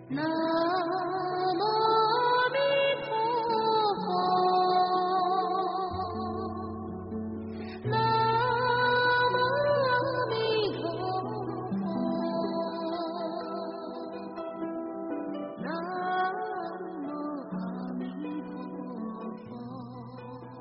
南无阿弥陀佛，南无阿弥陀佛，南无阿弥陀佛。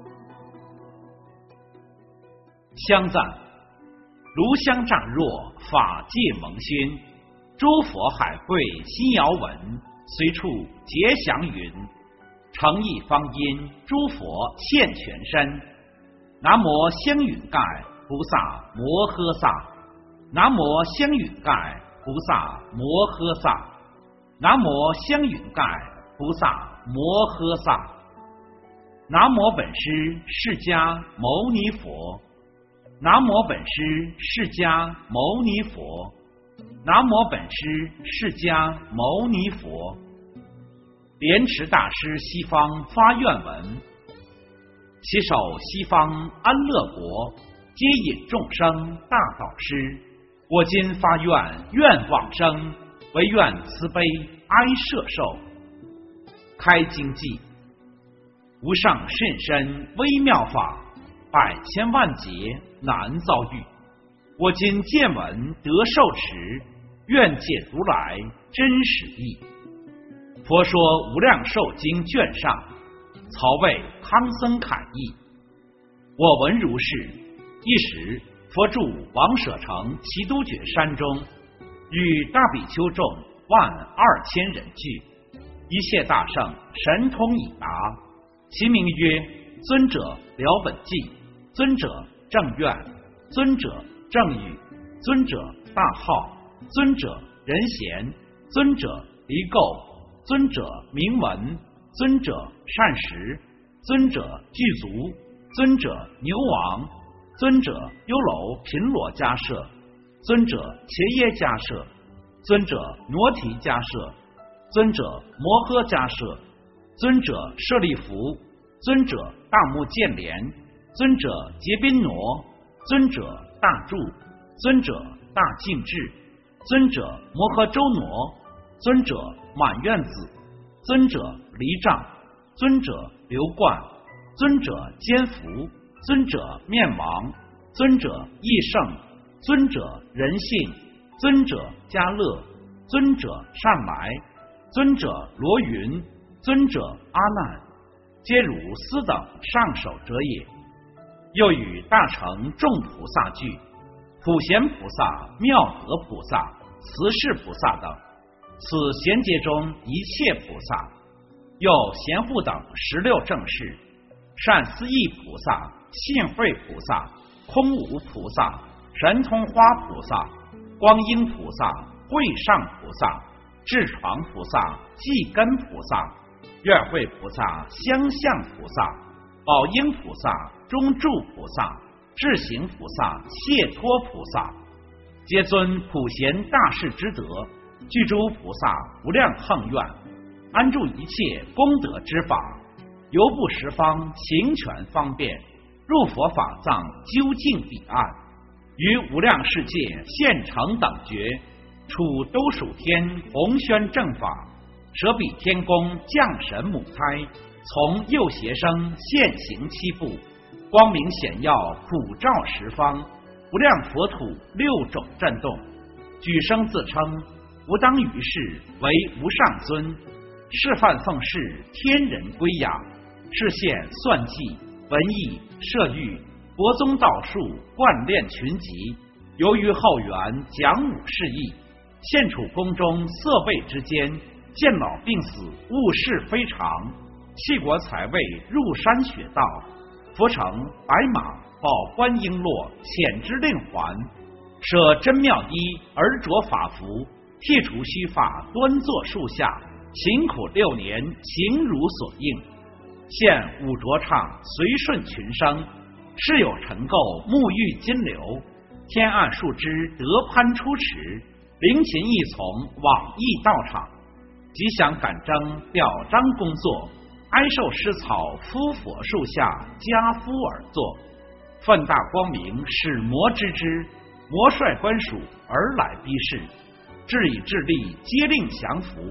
香赞：炉香乍若，法界蒙熏。诸佛海会心遥闻，随处结祥云。诚意方因，诸佛现全身。南无香云盖菩萨摩诃萨，南无香云盖菩萨摩诃萨，南无香云盖菩萨摩诃萨。南无本师释迦牟尼佛，南无本师释迦牟尼佛，南无本师释迦牟尼佛。莲池大师西方发愿文：携手西方安乐国，接引众生大导师。我今发愿，愿往生，唯愿慈悲哀摄受。开经偈：无上甚深微妙法，百千万劫难遭遇。我今见闻得受持，愿解如来真实义。佛说无量寿经卷上，曹魏康僧侃译。我闻如是。一时佛住王舍城齐都觉山中，与大比丘众12000人聚，一切大圣神通已达。其名曰尊者了本纪，尊者正愿，尊者正语，尊者大号，尊者人贤，尊者离垢，尊者明文，尊者善识，尊者具足，尊者牛王，尊者优楼频罗迦舍，尊者伽耶迦舍，尊者挪提迦舍，尊者摩诃迦舍，尊者舍利弗，尊者大目犍连，尊者结宾挪，尊者大柱，尊者大净智，尊者摩诃周挪，尊者满愿子，尊者离障，尊者流冠，尊者坚福，尊者面王，尊者义圣，尊者仁信，尊者嘉乐，尊者善来，尊者罗云，尊者阿难，皆如斯等上首者也。又与大乘众菩萨聚，普贤菩萨、妙德菩萨、慈氏菩萨等，此贤劫中一切菩萨，又贤护等16正士，善思义菩萨、信慧菩萨、空无菩萨、神通花菩萨、光阴菩萨、会上菩萨、智床菩萨、寂根菩萨、愿慧菩萨、相向菩萨、宝应菩萨、中住菩萨、智行菩萨、解脱菩萨，皆尊普贤大士之德，具诸菩萨无量恒愿，安住一切功德之法，游步十方，行权方便，入佛法藏，究竟彼岸，于无量世界现成等觉，处都属天弘宣正法，舍彼天宫降神母胎，从右胁生现行7步，光明显耀普照十方，无量佛土6种震动，举声自称吾当于世为无上尊，示范奉事天人归雅，示现算计文艺摄狱国宗道术贯练群集，由于后元讲武释义，现处宫中色位之间，见老病死物事非常，弃国财位入山雪道，佛乘白马宝冠璎珞遣之令还，舍真妙衣而着法服，剃除须发端坐树下，勤苦6年行如所应，现五浊唱随顺群生，世有尘垢沐浴金流，天岸树枝得攀出池，灵禽一从往诣道场，吉祥感征表彰工作，哀受施草敷佛树下家夫而坐，奋大光明使魔知之，魔率官属而来逼视，至以智力皆令降服，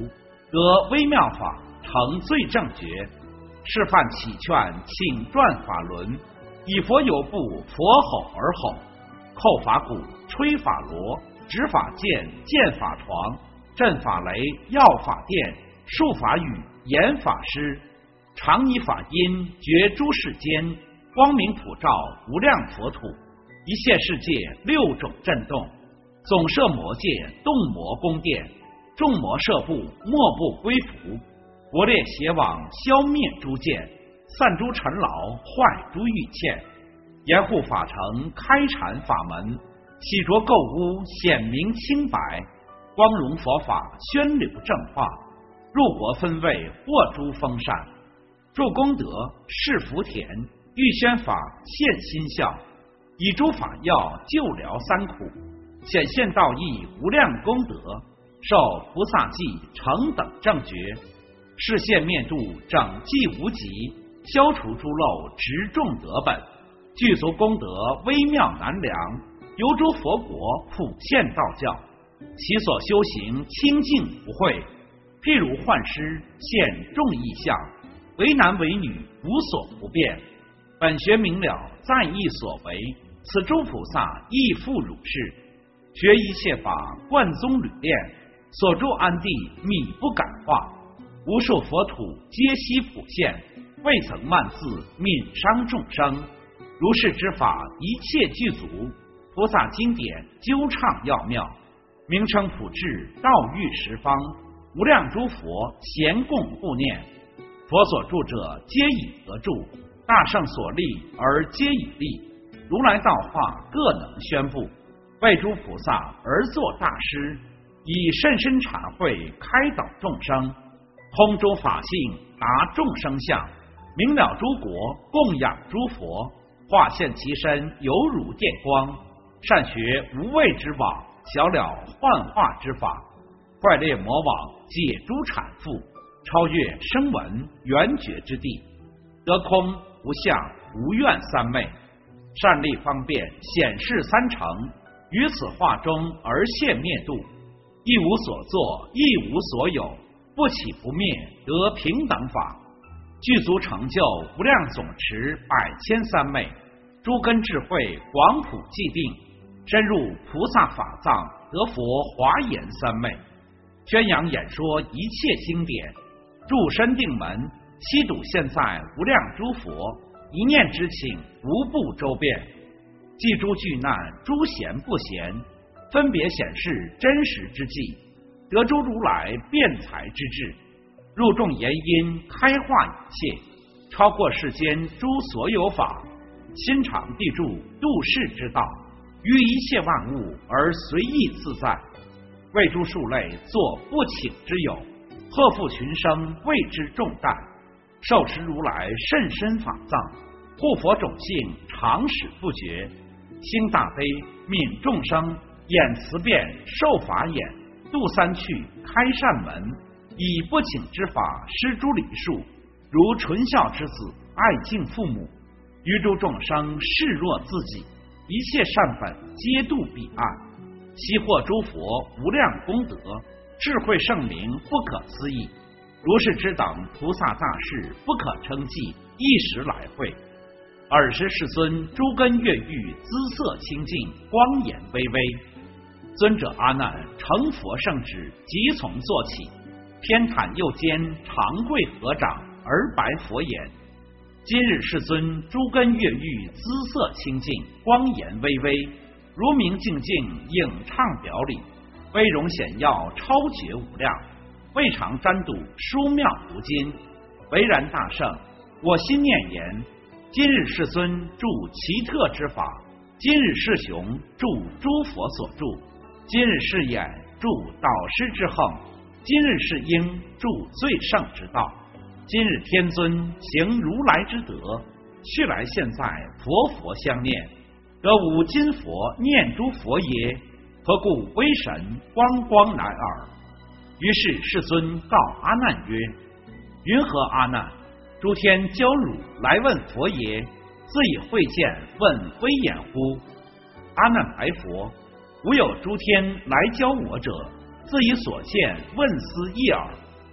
得微妙法，成最正觉。示范启劝，请转法轮，以佛有部，佛吼而吼，扣法鼓，吹法锣，指法剑，剑法床，震法雷，耀法电，术法语，言法师，常以法音，觉诸世间，光明普照无量佛土，一切世界六种震动，总摄魔界，动魔宫殿，众魔摄部，莫不归服。国列邪网，消灭诸剑，散诸尘劳，坏诸欲欠，严护法城，开阐法门，洗濯垢污，显明清白，光荣佛法，宣流正化，入国分位，获诸丰善，助功德，是福田，欲宣法，现心效，以诸法药，救疗三苦，显现道义，无量功德，受菩萨记，成等正觉，示现灭度，整济无极，消除诸漏，植众德本，具足功德，微妙难量，游诸佛国，普现道教，其所修行清净不秽，譬如幻师现众异象，为男为女，无所不变，本学明了，在意所为，此诸菩萨亦复如是，学一切法，贯宗履练，所住安地，米不感化，无数佛土皆悉普现，未曾漫字，悯伤众生，如是之法，一切具足，菩萨经典究畅要妙，名称普至，道育十方，无量诸佛咸共护念，佛所著者皆以得著，大圣所立而皆以立，如来道化各能宣布，为诸菩萨而作大师，以甚深禅慧开导众生，空诸法性，达众生相，明了诸国，供养诸佛，化现其身，犹如电光，善学无畏之网，晓了幻化之法，坏裂魔网，解诸产妇，超越声闻缘觉之地，得空无相无愿三昧，善利方便，显示三乘，于此化中而现灭度，一无所作，一无所有，不起不灭，得平等法，具足成就，无量总持，百千三昧，诸根智慧，广普寂定，深入菩萨法藏，得佛华严三昧，宣扬演说一切经典，助身定门，悉睹现在无量诸佛，一念之请，无不周遍，记诸巨难，诸贤不贤，分别显示真实之际，得诸如来辩才之智，入众言因，开化一切，超过世间诸所有法，心常地住度世之道，于一切万物而随意自在，为诸数类作不请之友，贺复群生为之重担，受持如来甚深法藏，护佛种性常始不绝，兴大悲悯众生，演慈辩受法眼，度三趣开善门，以不请之法施诸礼数，如纯孝之子爱敬父母，于诸众生视若自己，一切善本皆度彼岸，悉获诸佛无量功德，智慧圣明不可思议，如是之等菩萨大士不可称计，一时来会。尔时世尊诸根越狱，姿色清净，光颜巍巍，尊者阿难成佛圣旨，即从坐起，偏袒右肩，长跪合掌，而白佛言：今日世尊诸根越狱，姿色清净，光颜巍巍，如明净净，影畅表里，威容显耀，超绝无量，未尝瞻睹，殊妙如今。唯然大圣，我心念言：今日世尊著奇特之法，今日世雄著诸佛所著，今日世眼著导师之横，今日世鹰著最胜之道，今日天尊行如来之德，去来现在佛相念，得无今佛念诸佛耶？何故威神光来耳？于是世尊告阿难曰：云何阿难？诸天教汝来问佛耶？自以慧见，问威严乎？阿难白佛：无有诸天来教我者，自以所见问思一耳。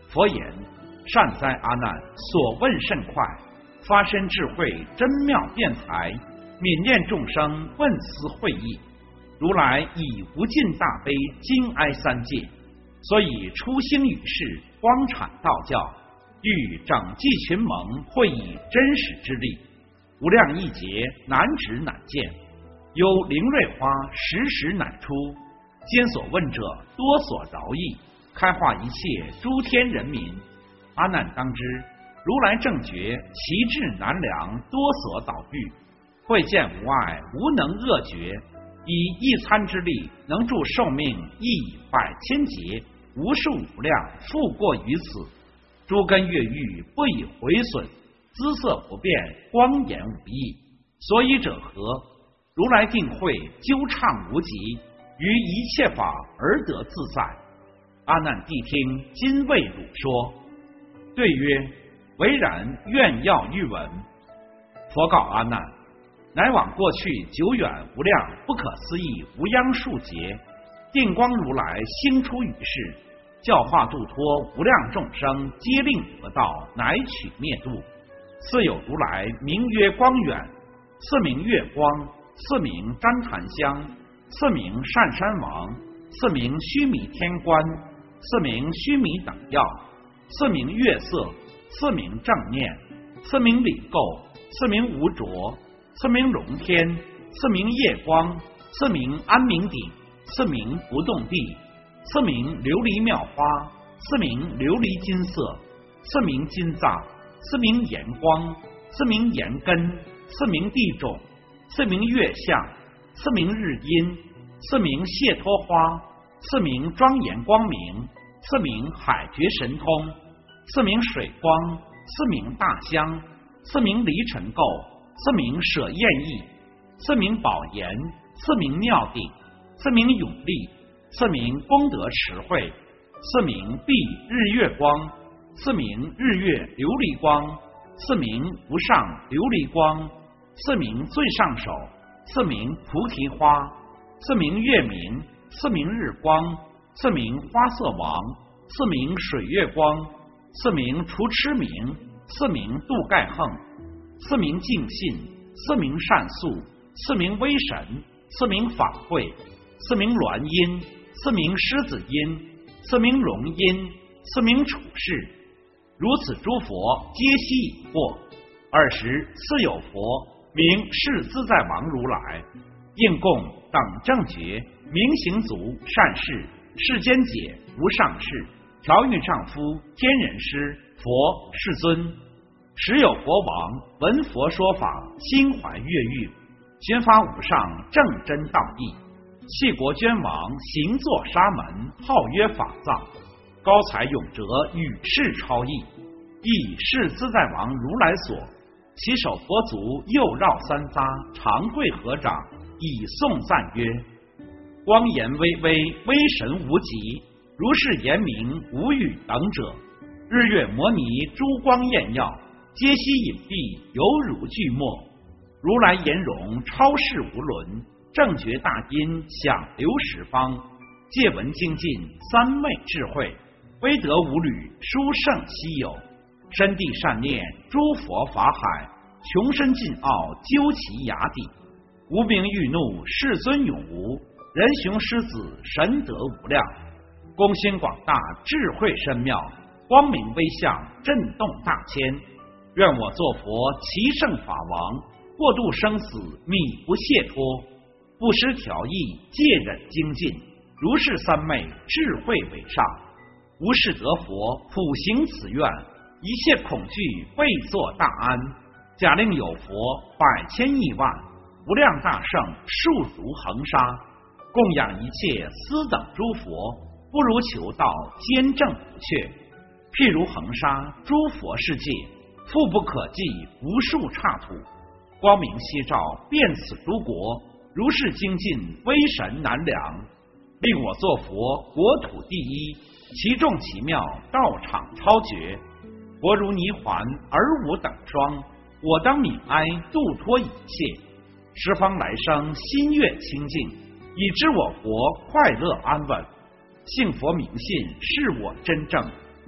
佛言：善哉阿难，所问甚快，发身智慧，真妙辩才，悯念众生，问思会意。如来以无尽大悲，惊哀三界，所以出兴于世，光阐道教，欲整济群蒙，会以真实之力，无量亿劫，难止难见。有灵瑞花，时时乃出，今所问者，多所饶益，开化一切诸天人民。阿难当知，如来正觉其智难量，多所导遇，慧见无碍，无能恶绝，以一餐之力，能助寿命亿百千劫，无数无量，复过于此。诸根越狱，不以毁损，姿色不变，光颜无异。所以者何？如来定慧，究畅无极，于一切法而得自在。阿难谛听，今为汝说。对曰：唯然，愿要欲闻。佛告阿难：乃往过去久远无量不可思议无央数劫，定光如来兴出于世，教化度脱无量众生，皆令得道，乃取灭度。次有如来名曰光远，次名月光，次名旃檀香，次名善山王，次名须弥天官，次名须弥等药，次名月色，次名正念，次名理垢，次名无着，次名龙天，次名夜光，次名安明顶，次名不动地，次名琉璃妙花，次名琉璃金色，次名金藏，次名炎光，次名炎根，次名地种，次名月相，次名日阴，次名解脱花，次名庄严光明，次名海觉神通，次名水光，次名大香，次名离尘垢，次名舍厌意，次名宝岩，次名妙顶，次名永力，次名功德持慧，次名蔽日月光，次名日月琉璃光，次名无上琉璃光，次名最上首，次名菩提花，次名月明，次名日光，次名花色王，次名水月光，次名除痴明，次名度盖横，次名净信，次名善宿，次名威神，次名法会，次名鸾音，次名狮子音，次名龙音，次名处世。如此诸佛皆悉已过。尔时次有佛名世自在王如来，应供等正觉，明行足，善事，世间解，无上士，调御丈夫，天人师，佛世尊。时有国王闻佛说法，心怀悦欲，宣发无上正真道义。弃国捐王，行作沙门，号曰法藏，高才永哲，与世超异。亦是自在王如来所，其手佛足，右绕三匝，长跪合掌，以颂赞曰：光颜巍巍，威神无极，如是言明，无与等者。日月摩尼，珠光艳耀，皆悉隐蔽，犹如巨墨。如来颜容，超世无伦，正觉大音，响流十方。戒闻精进，三昧智慧，威德无侣，殊胜稀有。深地善念，诸佛法海，穷深尽奥，究其崖底。无名欲怒，世尊永无，人雄狮子，神德无量。功心广大，智慧深妙，光明威相，震动大千。愿我作佛，其圣法王，过度生死，米不懈脱，不失调意，戒忍精进，如是三昧，智慧为上。无事得佛，普行此愿，一切恐惧备作大安。假令有佛百千亿万，无量大圣数如恒沙，供养一切斯等诸佛，不如求道坚正不却。譬如恒沙诸佛世界，复不可计，无数刹土，光明夕照，遍此诸国，如是精进，威神难量。令我作佛，国土第一，其众奇妙，道场超绝。国如泥环，而无等双，我当悯哀，度脱一切。十方来生，心悦清净，以知我国快乐安稳。信佛明信，是我真正，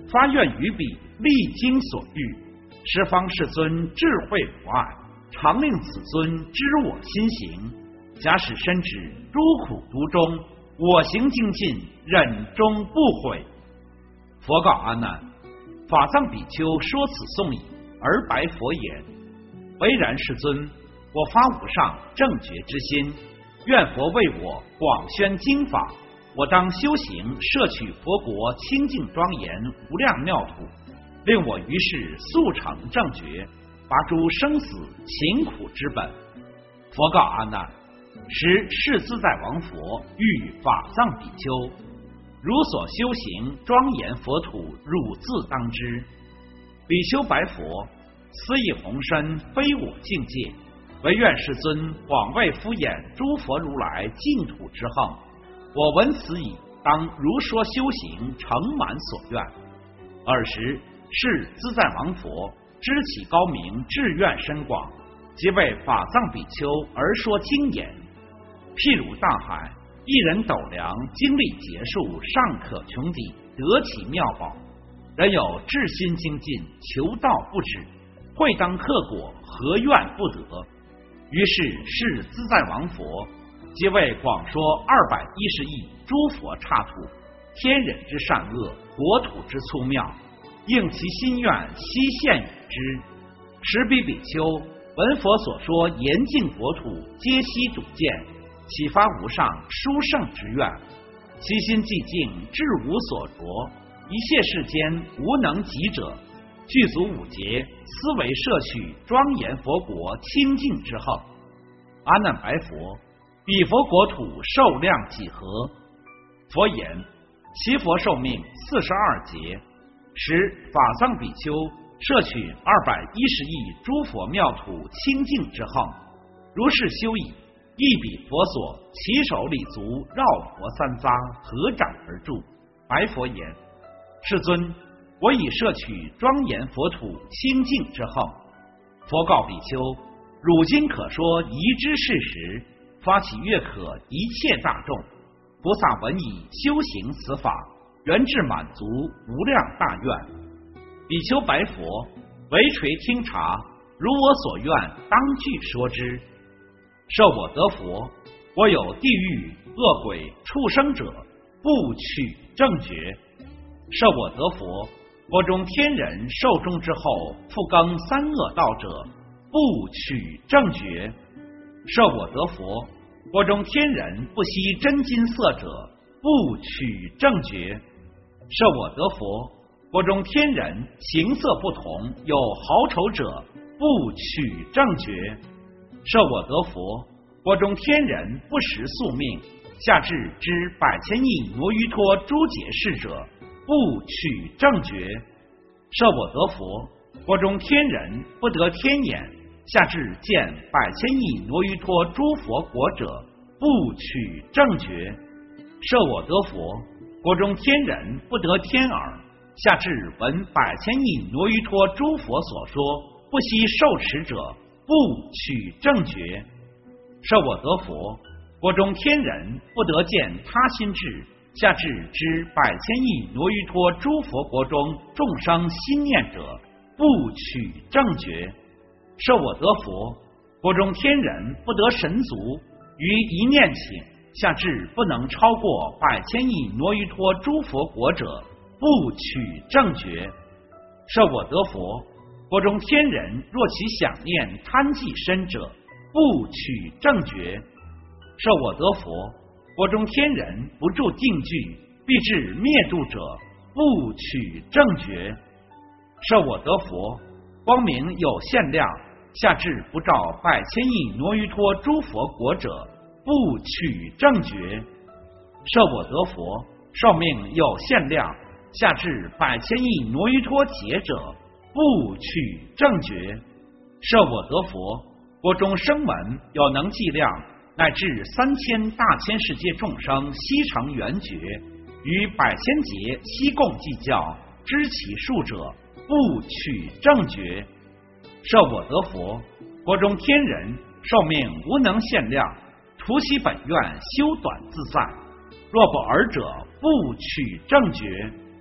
发愿于彼，历经所欲，十方世尊智慧无碍，常令此尊知我心行。假使身止诸苦途中，我行精进，忍终不悔。佛告阿难：法藏比丘说此颂已，而白佛言：唯然，世尊，我发无上正觉之心，愿佛为我广宣经法，我当修行摄取佛国清净庄严无量妙土，令我于世速成正觉，拔诸生死勤苦之本。佛告阿难：时世自在王佛欲法藏比丘，如所修行庄严佛土，汝自当知。比丘白佛：斯亦宏深，非我境界，唯愿世尊广为敷衍诸佛如来净土之横。我闻此已，当如说修行，成满所愿。尔时是自在王佛知其高明，志愿深广，即为法藏比丘而说经言。譬如大海，一人斗量，精力结束，尚可穷底，得其妙宝。人有至心精进，求道不止，会当克果，何愿不得？于是自在王佛即为广说210亿诸佛刹土，天人之善恶，国土之粗妙，应其心愿，悉现与之。时彼比丘闻佛所说严净国土，皆悉睹见，启发无上殊胜之愿，其心寂静，志无所着，一切世间无能及者，具足五劫，思维摄取庄严佛国清净之横。阿难白佛：彼佛国土寿量几何？佛言：其佛寿命42劫，时法藏比丘摄取210亿诸佛妙土清净之横，如是修已，亦彼佛所，其手礼足，绕佛三匝，合掌而住。白佛言：世尊，我已摄取庄严佛土清净之横。佛告比丘：汝今可说宜之事实，发起悦可一切大众。菩萨闻已，修行此法，圆至满足无量大愿。比丘白佛：唯垂听察，如我所愿，当具说之。设我得佛，我有地狱、恶鬼、畜生者，不取正觉。设我得佛，国中天人寿终之后，复更三恶道者，不取正觉。设我得佛，国中天人不惜真金色者，不取正觉。设我得佛，国中天人形色不同，有好丑者，不取正觉。设我得佛，国中天人不识宿命，下至知100,000亿挪于托诸解释者，不取正觉。设我得佛，国中天人不得天眼，下至见100,000亿挪于托诸佛国者，不取正觉。设我得佛，国中天人不得天耳，下至闻100,000亿挪于托诸佛所说，不惜受持者，不取正觉。设我得佛，国中天人不得见他心智，下至知100,000亿挪于托诸佛国中众生心念者，不取正觉。设我得佛，国中天人不得神足，于一念请，下至不能超过100,000亿挪于托诸佛国者，不取正觉。设我得佛，国中天人若其想念贪忌身者，不取正觉。设我得佛，国中天人不住定具，必至灭度者，不取正觉。设我得佛，光明有限量，下至不照100,000亿挪于托诸佛国者，不取正觉。设我得佛，寿命有限量，下至100,000亿挪于托劫者，不取正觉。设我得佛，国中声闻有能计量，乃至3000大千世界众生悉成圆觉，于100,000劫悉共计较，知其数者，不取正觉。设我得佛，国中天人寿命无能限量，图其本愿，修短自在，若不尔者，不取正觉。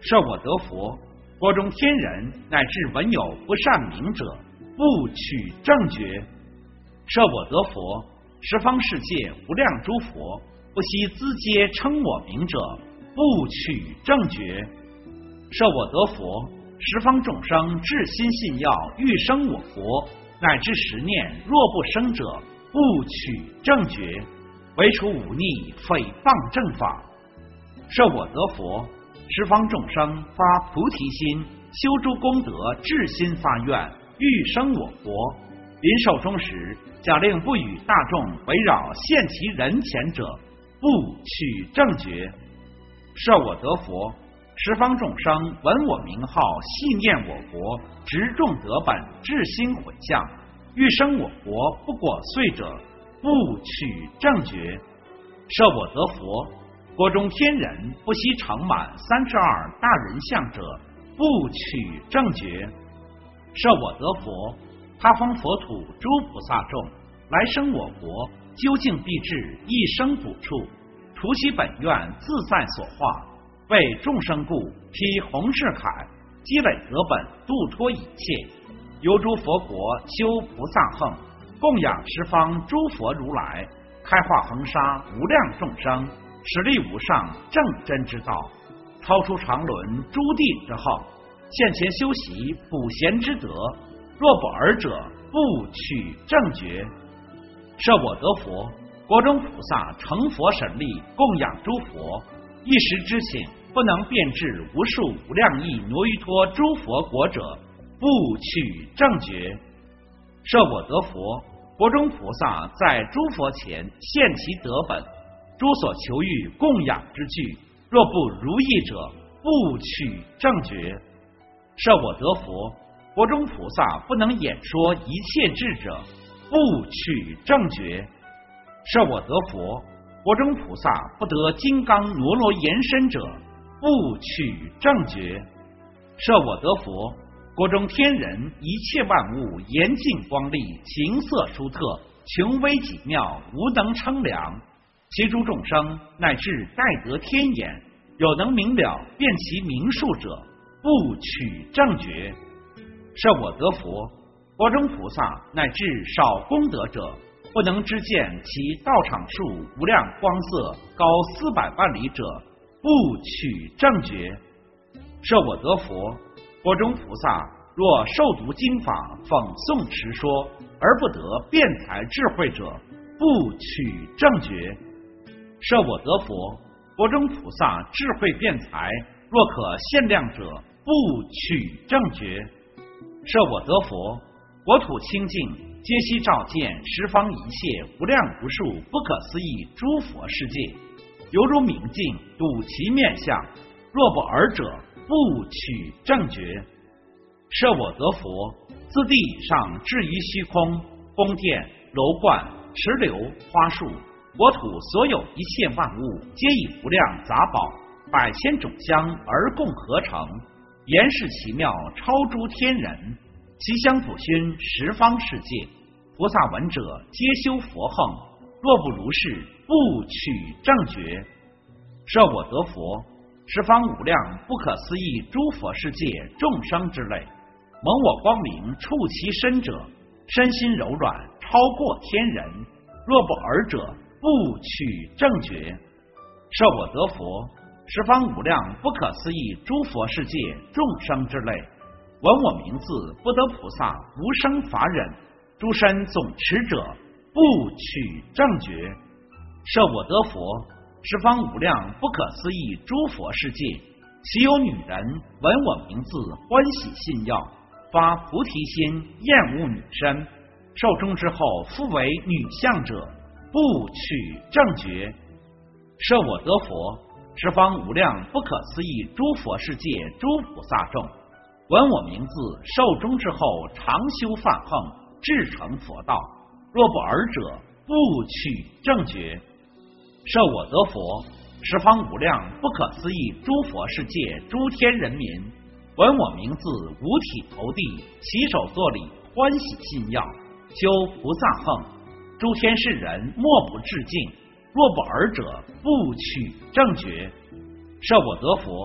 设我得佛，国中天人乃至闻有不善名者，不取正觉。设我得佛，十方世界无量诸佛不惜资阶称我名者，不取正觉。设我得佛，十方众生至心信要欲生我国，乃至十念若不生者，不取正觉，唯除忤逆诽谤正法。设我得佛，十方众生发菩提心，修诸功德，至心发愿，欲生我国。临寿终时，假令不与大众围绕现其人前者，不取正觉。设我得佛，十方众生闻我名号，系念我国，执众德本，至心悔向，欲生我国不果遂者，不取正觉。设我得佛，国中天人不惜成满32大人相者，不取正觉。设我得佛，他方佛土诸菩萨众来生我国，究竟必至一生补处，除其本愿，自在所化，为众生故，披红饰铠，积累德本，度脱一切，由诸佛国修菩萨横，供养十方诸佛如来，开化恒沙无量众生，实力无上正真之道，超出常伦诸地之后，现前修习普贤之德，若不尔者，不取正觉。设我得佛，国中菩萨成佛神力，供养诸佛，一时之请，不能遍至无数无量亿挪于托诸佛国者，不取正觉。设我得佛，国中菩萨在诸佛前现其德本，诸所求欲供养之具，若不如意者，不取正觉。设我得佛，国中菩萨不能演说一切智者，不取正觉。设我得佛，国中菩萨不得金刚罗罗延伸者，不取正觉。设我得佛，国中天人一切万物严净光丽，形色殊特，穷微极妙，无能称量。其诸众生乃至盖得天眼，有能明了辨其名数者，不取正觉。设我得佛，国中菩萨乃至少功德者，不能知见其道场数无量光色，高400万里者，不取正觉。设我得佛，国中菩萨若受读经法，讽诵持说，而不得辩才智慧者，不取正觉。设我得佛，国中菩萨智慧辩才，若可限量者，不取正觉。设我得佛，国土清净，皆悉照见十方一切无量无数不可思议诸佛世界，犹如明镜，睹其面相，若不尔者，不取正觉。设我得佛，自地以上至于虚空，宫殿、楼观、池流、花树，国土所有一切万物，皆以无量杂宝100千种香而共合成，言是奇妙，超诸天人，其香普熏十方世界，菩萨闻者皆修佛横，若不如是，不取正觉。设我得佛，十方无量不可思议诸佛世界众生之类，蒙我光明触其身者，身心柔软，超过天人，若不尔者，不取正觉。设我得佛，十方无量不可思议诸佛世界众生之类，闻我名字不得菩萨无生法忍，诸身总持者，不取正觉。设我得佛，十方无量不可思议诸佛世界，其有女人闻我名字欢喜信要，发菩提心，厌恶女身，寿终之后复为女相者，不取正觉。设我得佛，十方无量不可思议诸佛世界诸菩萨众，闻我名字寿终之后常修梵行，至成佛道，若不尔者，不取正觉。设我得佛，十方无量不可思议诸佛世界诸天人民，闻我名字五体投地，起手作礼，欢喜信要，修菩萨行，诸天世人莫不致敬，若不尔者，不取正觉。设我得佛，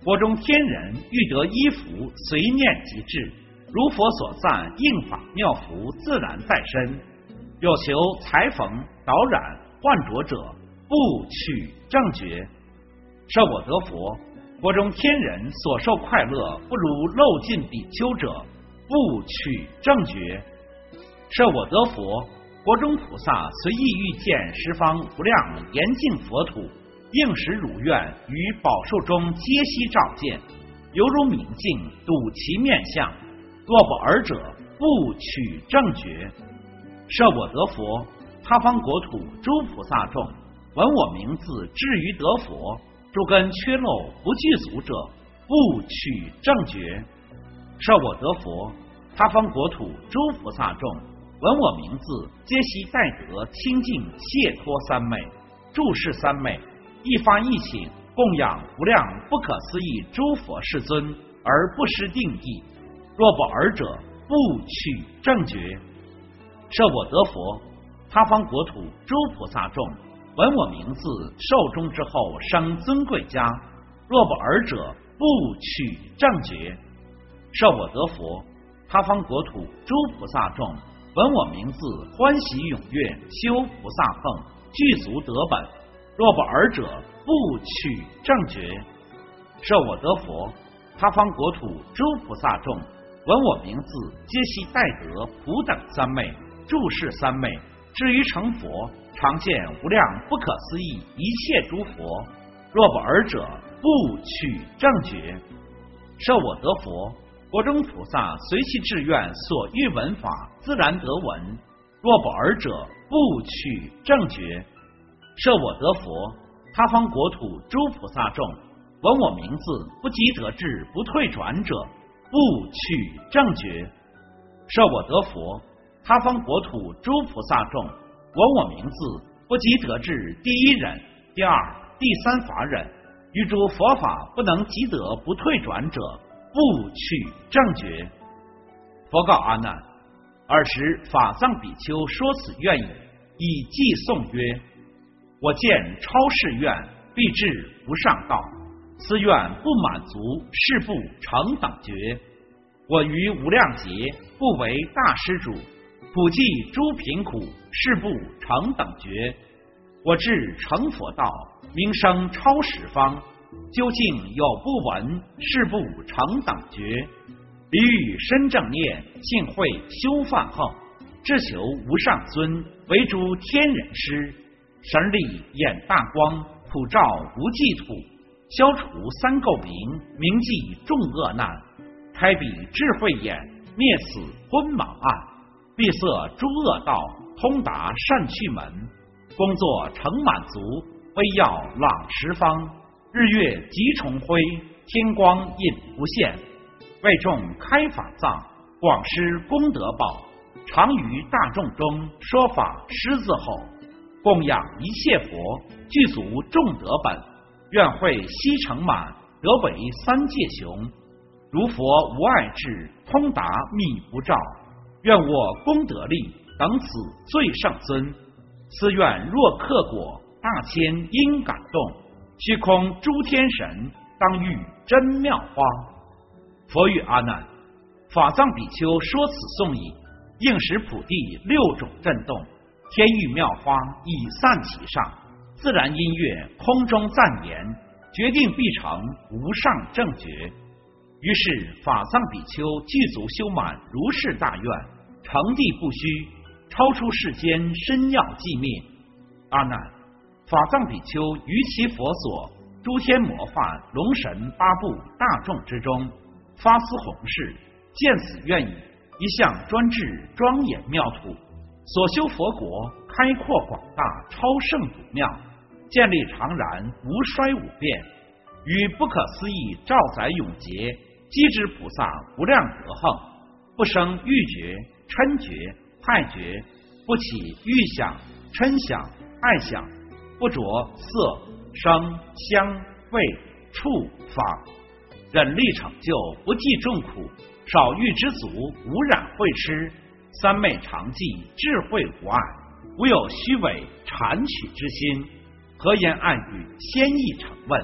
国中天人欲得衣服，随念即至，如佛所赞，应法妙服，自然在身。有求裁缝、导染、换着者，不取正觉。设我得佛，国中天人所受快乐，不如漏尽比丘者，不取正觉。设我得佛，国中菩萨随意欲见十方无量严净佛土，应时如愿，于宝树中皆悉照见，犹如明镜，睹其面相。若不尔者，不取正觉。设我得佛，他方国土诸菩萨众，闻我名字，至于得佛，诸根缺漏不具足者，不取正觉。设我得佛，他方国土诸菩萨众，闻我名字，皆悉待得清净解脱三昧，注释三昧，一发一请，供养无量不可思议诸佛世尊，而不失定义。若不尔者，不取正觉。设我得佛，他方国土诸菩萨众，闻我名字，寿终之后生尊贵家。若不尔者，不取正觉。设我得佛，他方国土诸菩萨众，闻我名字，欢喜踊跃，修菩萨行，具足得本。若不尔者，不取正觉。设我得佛，他方国土诸菩萨众，闻我名字，皆悉待得普等三昧，注释三昧。至于成佛，常见无量不可思议一切诸佛。若不尔者，不取正觉。设我得佛，国中菩萨随其志愿所欲闻法，自然得闻。若不尔者，不取正觉。设我得佛，他方国土诸菩萨众，闻我名字，不即得志，不退转者，不取正觉。设我得佛，他方国土诸菩萨众，闻我名字，不即得志第一忍、第二、第三法忍，于诸佛法不能即得不退转者，不取正觉。佛告阿难：尔时法藏比丘说此愿已，以偈颂曰：我见超世愿，必至不上道。此愿不满足，是不成等觉。我于无量劫，不为大施主，普济诸贫苦，是不成等觉。我至成佛道，名声超十方，究竟有不闻，是不成等觉。离欲深正念，信会修梵行，志求无上尊，为诸天人师。神力眼大光，普照无际土，消除三垢名，铭记众恶难。开彼智慧眼，灭此昏莽暗，闭塞诸恶道，通达善趣门。工作成满足，威耀朗十方。日月即重辉，天光隐不现。为众开法藏，广施功德宝，常于大众中说法狮子吼，供养一切佛，具足众德本。愿会悉成满，得为三界雄。如佛无碍智，通达密不照。愿我功德力，等此最胜尊。此愿若克果，大千因感动。虚空诸天神，当遇真妙花。佛语阿难：法藏比丘说此颂已，应使普地六种震动，天域妙花已散其上，自然音乐空中赞言，决定必成无上正觉。于是法藏比丘具足修满如是大愿，成地不虚，超出世间身要寂灭。阿难，法藏比丘于其佛所，诸天魔幻龙神八部大众之中，发思弘誓，见此愿已，一向专制庄严妙土，所修佛国开阔广大，超胜笃妙，建立常然，无衰无变，与不可思议兆载永劫，积之菩萨无量德行，不生欲觉、嗔觉、害觉，不起欲想、嗔想、爱想，不着色、声、香、味、触、法，忍力成就，不计众苦，少欲知足，无染慧痴，三昧常寂，智慧无碍，无有虚伪谄取之心。何言暗语，先意成问，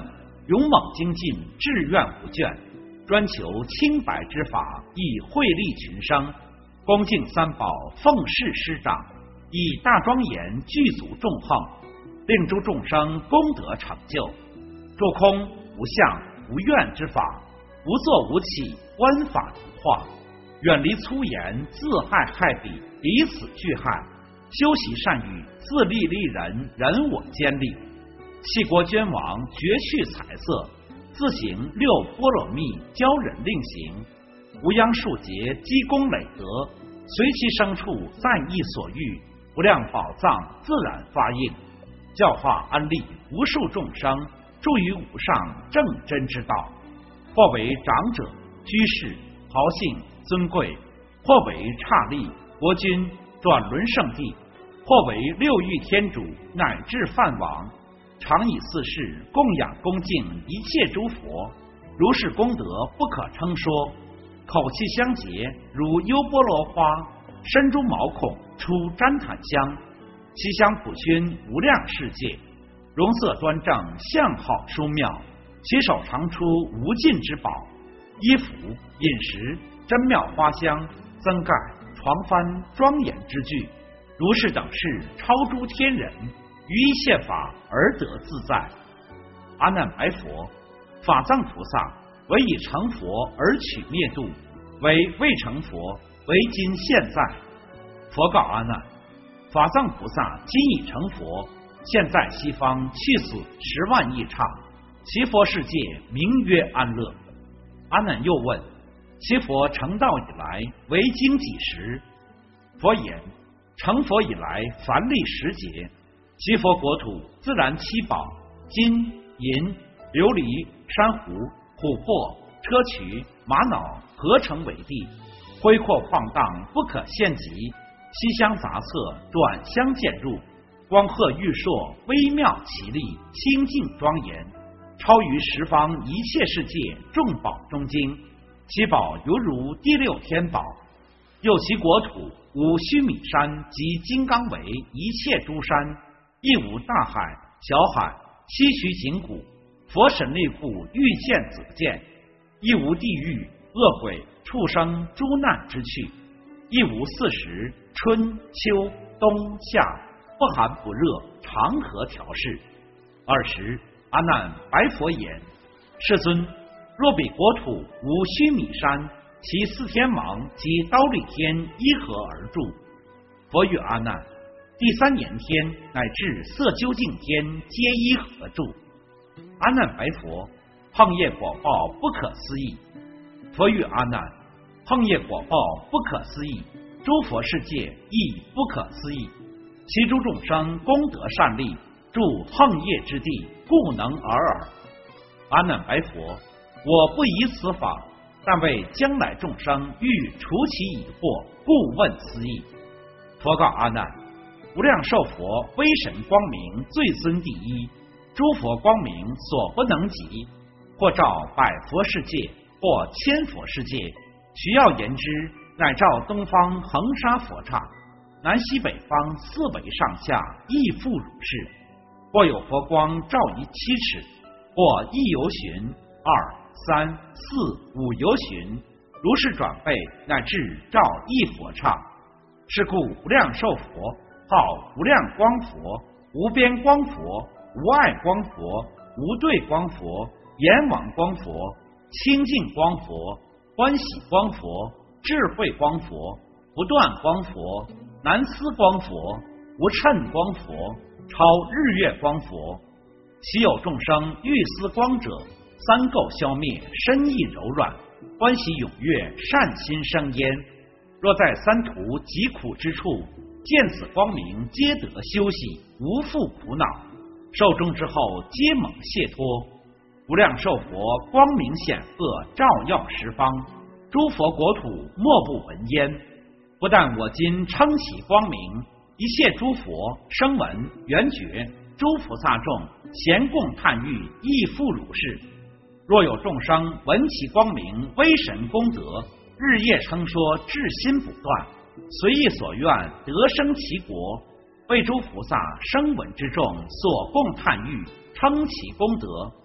勇猛精进，志愿不倦，专求清白之法，以惠利群生。恭敬三宝，奉事师长，以大庄严具足众横，令诸众生功德成就。住空无相无愿之法，无作无起，观法如化，远离粗言，自害害彼，彼此俱害。修习善语，自利利人，人我兼利。弃国捐王，绝去财色，自行六波罗蜜，教人令行。无央数劫，积功累德，随其生处，赞意所欲，无量宝藏自然发应，教化安利无数众生，住于无上正真之道。或为长者、居士、豪姓、尊贵，或为刹利、国君、转轮圣地，或为六欲天主，乃至梵王，常以四事供养恭敬一切诸佛，如是功德不可称说。口气相结，如优波罗花，身诸毛孔，出旃檀香，其香普熏无量世界。容色端正，相好殊妙，其手常出无尽之宝。衣服、饮食、珍妙花香、增盖、床幡、庄严之具，如是等事超诸天人，于一切法而得自在。阿难白佛，法藏菩萨为以成佛而取灭度，为未成佛，为今现在。佛告阿难，法藏菩萨今已成佛，现在西方去死10万亿刹，其佛世界名曰安乐。阿难又问，其佛成道以来为经几时？佛言，成佛以来凡历10劫，其佛国土自然七宝，金银琉璃珊瑚琥珀砗磲玛瑙合成为地，恢阔旷荡，不可限极，西香杂色转相渐入，光赫玉烁，微妙奇丽，清净庄严，超于十方一切世界众宝中经，其宝犹如第六天宝。又其国土无须弥山及金刚围一切诸山，亦无大海小海西渠井谷，佛神力故欲见则见，亦无地狱恶鬼畜生诸难之趣，亦无四时春秋冬夏，不寒不热，常和调适。20阿难白佛言，世尊，若彼国土无须弥山，其四天王及忉利天依何而住？佛语阿难，第三年天乃至色究竟天皆依何住？阿难白佛，横业果报不可思议。佛语阿难，横业果报不可思议，诸佛世界亦不可思议，其诸众生功德善利，住横业之地，故能尔尔。阿难白佛，我不疑此法，但为将来众生欲除其疑惑，故问斯义。佛告阿难，无量寿佛威神光明最尊第一，诸佛光明所不能及，或照百佛世界，或千佛世界，需要言之，乃照东方恒沙佛刹，南西北方四维上下亦复如是。或有佛光照于7尺，或1由旬、2、3、4、5由旬，如是转倍，乃至照一佛刹。是故无量寿佛号无量光佛、无边光佛、无碍光佛、无对光佛、阎王光佛、清净光佛、欢喜光佛、智慧光佛、不断光佛、南思光佛、无谶光佛、超日月光佛。其有众生欲思光者，三垢消灭，身意柔软，欢喜踊跃，善心生焉。若在三途疾苦之处，见此光明，皆得休息，无复苦恼。寿终之后，皆蒙解脱。无量寿佛光明显赫，照耀十方，诸佛国土莫不闻焉。不但我今称其光明，一切诸佛声闻缘觉诸菩萨众咸共叹誉，亦复如是。若有众生闻其光明威神功德，日夜称说，至心不断，随意所愿，得生其国，为诸菩萨声闻之众所共叹誉，称其功德，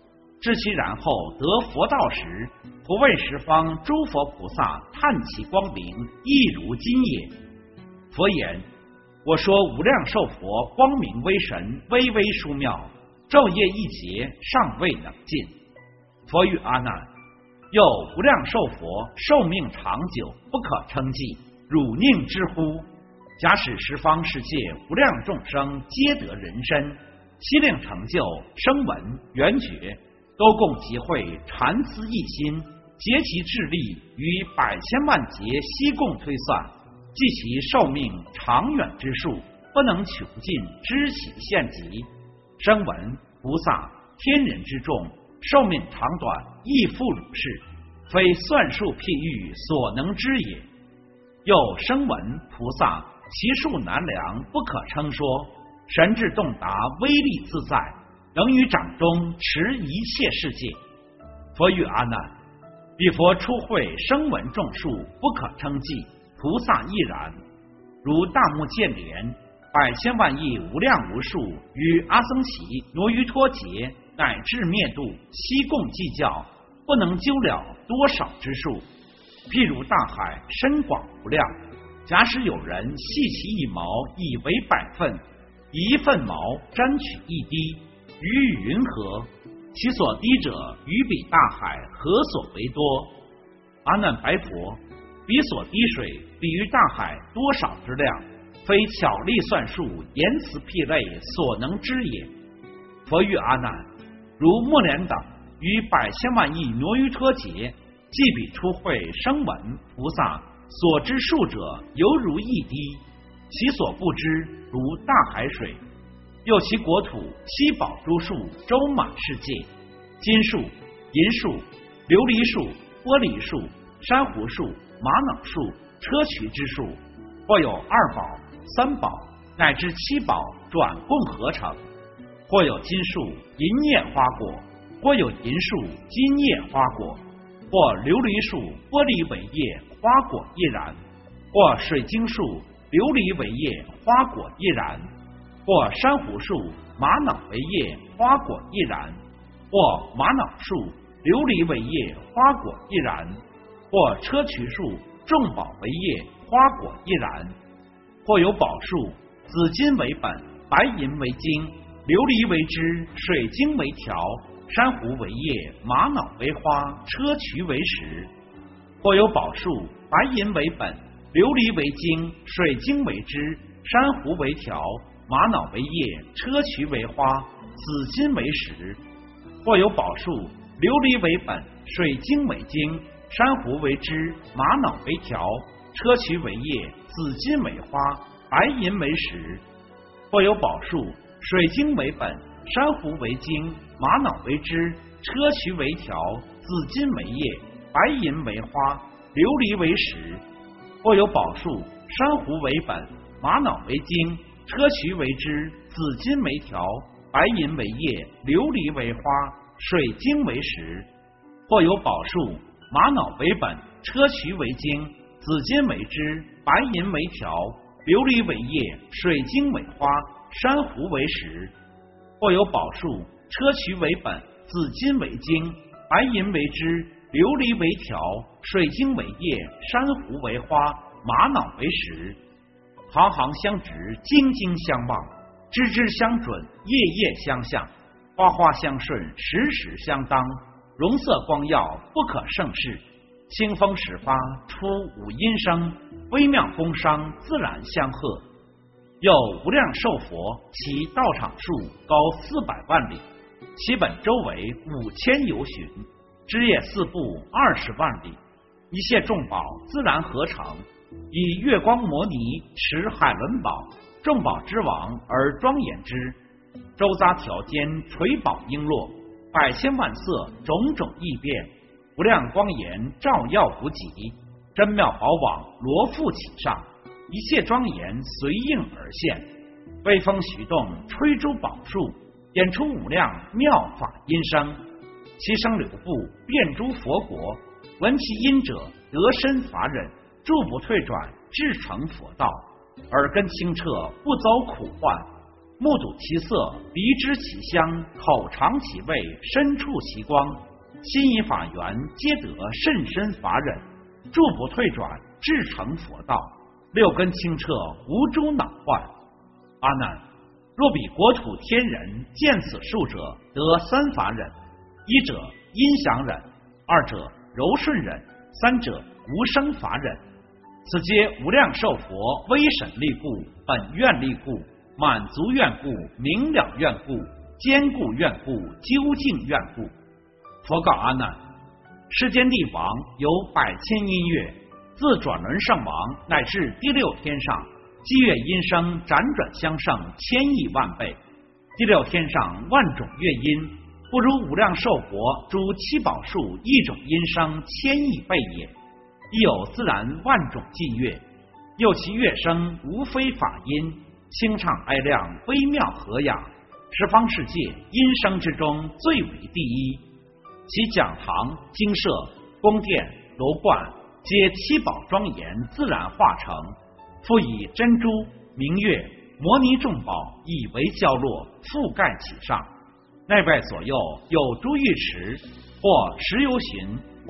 知其然后得佛道时，普为十方诸佛菩萨叹其光明，亦如今也。佛言：我说无量寿佛光明威神，巍巍殊妙，昼夜一劫，尚未能尽。佛语阿难：又无量寿佛寿命长久，不可称计，汝宁知乎？假使十方世界无量众生皆得人身，悉令成就声闻缘觉，都共集会禅思一心，竭其智力于百千万劫悉共推算，计其寿命长远之数，不能穷尽，知其限极。声闻菩萨天人之众，寿命长短亦复如是，非算数譬喻所能知也。又声闻菩萨其数难量，不可称说，神智洞达，威力自在，能于掌中持一切世界。佛语阿难：彼佛初会声闻众数，不可称计，菩萨亦然。如大目犍连百千万亿无量无数于阿僧祇挪于脱劫乃至灭度，悉共计较，不能究了多少之数。譬如大海深广无量，假使有人系其一毛以为100份，一份毛沾取一滴，于云何？其所滴者于彼大海何所为多？阿难白佛：彼所滴水比于大海多少之量，非巧力算数，言辞譬类所能知也。佛语阿难：如莫连等于百千万亿挪于脱劫，即彼初会声闻菩萨所知数者，犹如一滴，其所不知如大海水。又其国土七宝诸树周满世界，金树、银树、琉璃树、玻璃树、珊瑚树、玛瑙树、砗磲之树，或有2宝、3宝乃至7宝转共合成，或有金树银叶花果，或有银树金叶花果，或琉璃树玻璃为叶花果亦然，或水晶树琉璃为叶花果亦然，或珊瑚树玛瑙为叶花果亦然，或玛瑙树琉璃为叶花果亦然，或砗磲树众宝为叶花果亦然，或有宝树紫金为本，白银为晶，琉璃为枝，水晶为条，珊瑚为叶，玛瑙为花，砗磲为实。或有宝树白银为本，琉璃为晶，水晶为枝，珊瑚为条，玛瑙为叶，砗磲为花，紫金为实。或有宝树琉璃为本，水晶为晶，珊瑚为枝，玛瑙为条，砗磲为叶，紫金为花，白银为实。或有宝树水晶为本，珊瑚为晶，玛瑙为枝，砗磲为条，紫金为叶，白银为花，琉璃为实。或有宝树珊瑚为本，玛瑙为晶，砗磲为枝，紫金为条，白银为叶，琉璃为花，水晶为实。或有宝树玛瑙为本，砗磲为晶，紫金为枝，白银为条，琉璃为叶，水晶为花，珊瑚为实。或有宝树砗磲为本，紫金为晶，白银为枝，琉璃为条，水晶为叶，珊瑚为花，玛瑙为实。行行相直，晶晶相望，枝枝相准，叶叶相向，花花相顺，时时相当，容色光耀，不可胜视。清风始发，出五音声，微妙工商，自然相和。又无量寿佛，其道场数高400万里，其本周围5000由旬，枝叶四部20万里，一切众宝自然合成，以月光摩尼持海伦宝，众宝之王而庄严之。周匝条间垂宝璎珞，百千万色，种种异变，无量光颜照耀不极，真妙宝网罗覆其上，一切庄严随应而现。微风徐动，吹诸宝树，演出无量妙法音声，其声流布，遍诸佛国，闻其音者得身法忍，住不退转，至成佛道，耳根清澈，不遭苦患。 目睹其色，鼻知其香，口尝其味，身触其光，心以法缘，皆得甚深法忍，住不退转，至成佛道，六根清澈，无诸恼患。阿难，若彼国土天人见此数者，得三法忍：一者音响忍，二者柔顺忍，三者无生法忍。此皆无量寿佛威神力故，本愿力故，满足愿故，明了愿故，坚固愿故，究竟愿故。佛告阿难：世间帝王有百千音乐，自转轮圣王乃至第六天上，积乐音声辗转相胜千亿万倍。第六天上万种乐音，不如无量寿佛诸七宝树一种音声千亿倍也。亦有自然万种伎乐，又其乐声无非法音，清畅哀亮，微妙和雅，十方世界音声之中最为第一。其讲堂、精舍、宫殿、楼观，皆七宝庄严，自然化成，复以珍珠、明月、摩尼众宝以为交落，覆盖其上。内外左右有诸浴池，或10由旬，或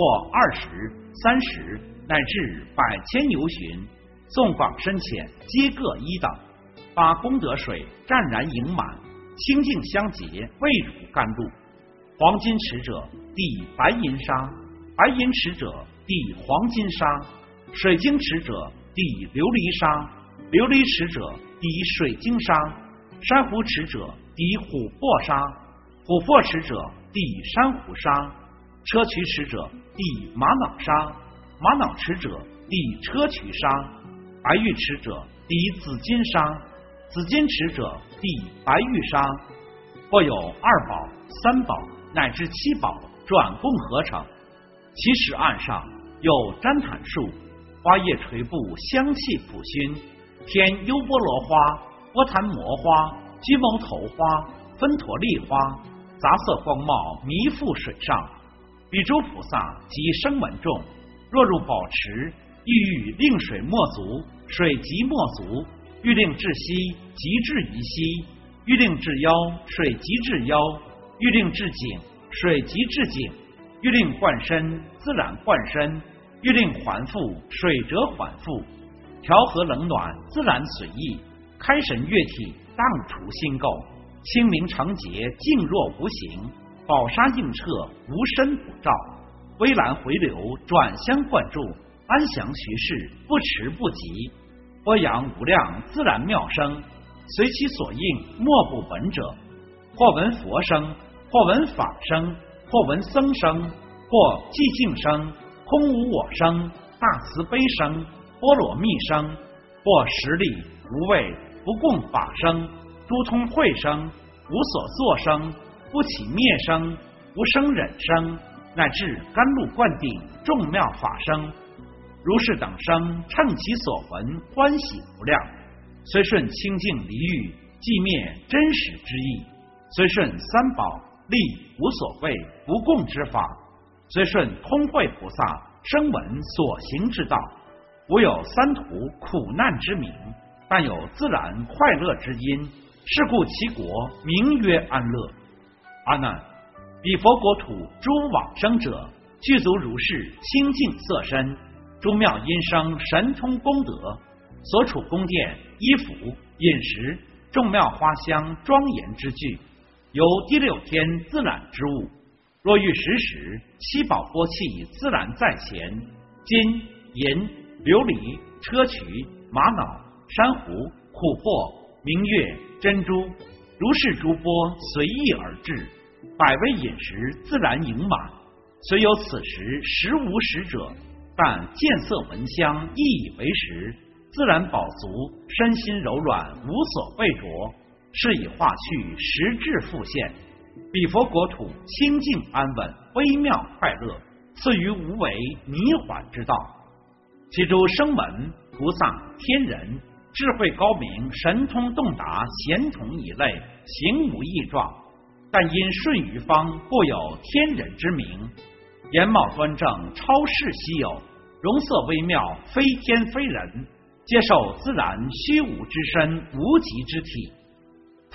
20、30，乃至百千由旬，纵广深浅，皆各一等。把功德水湛然盈满，清净相洁，味如甘露。黄金池者，抵白银沙；白银池者，抵黄金沙；水晶池者，抵琉璃沙；琉璃池者，抵水晶沙；珊瑚池者，抵琥珀沙；琥珀池者，抵珊瑚沙；砗磲池者，抵玛瑙沙；玛瑙池者，抵砗磲沙；白玉池者，抵紫金沙；紫金池者，抵白玉沙。或有2宝、3宝乃至7宝转共合成。其实岸上有旃檀树，花叶垂布，香气普熏，添优波罗花、波檀魔花、居牟头花、芬陀利花，杂色光茂，弥覆水上。彼诸菩萨及声闻众，若入宝池，欲令水没足，水即没足；欲令至息，即至于息；欲令至腰，水即至腰；欲令至颈，水即至颈；欲令换身，自然换身；欲令还复，水则还复。调和冷暖，自然随意；开神悦体，荡除心垢；清明澄洁，静若无形；宝沙映彻，无身不照；微澜回流，转相贯注；安详徐逝，不迟不急；波扬无量，自然妙声，随其所应，莫不闻者。或闻佛声，或闻法声，或闻僧声，或寂静声，空无我声，大慈悲声，波罗蜜声，或实力无畏不共法声，诸通会声，无所作声，不起灭声，无生忍声，乃至甘露灌顶，众妙法声。如是等声，乘其所闻，欢喜无量。虽顺清净离欲，寂灭真实之意；虽顺三宝力无所谓不共之法；虽顺通会菩萨声闻所行之道，无有三途苦难之名，但有自然快乐之因，是故其国名曰安乐。阿难，彼佛国土诸往生者，具足如是清净色身，诸妙音声，神通功德，所处宫殿、衣服、饮食，众妙花香，庄严之具，由第六天自然之物。若欲食时，七宝波器自然在前，金、银、琉璃、砗磲、玛瑙、珊瑚、琥珀、明月、珍珠，如是诸波随意而至，百味饮食自然盈满。虽有此时，实无食者，但见色闻香，亦以为食，自然饱足，身心柔软，无所畏着，是以化去，实质复现。彼佛国土清净安稳，微妙快乐，赐于无为迷缓之道。其诸声闻、菩萨、天人，智慧高明，神通洞达，贤同一类，形无异状，但因顺于方，故有天人之名。颜貌端正，超世稀有，容色微妙，非天非人，接受自然虚无之身，无极之体。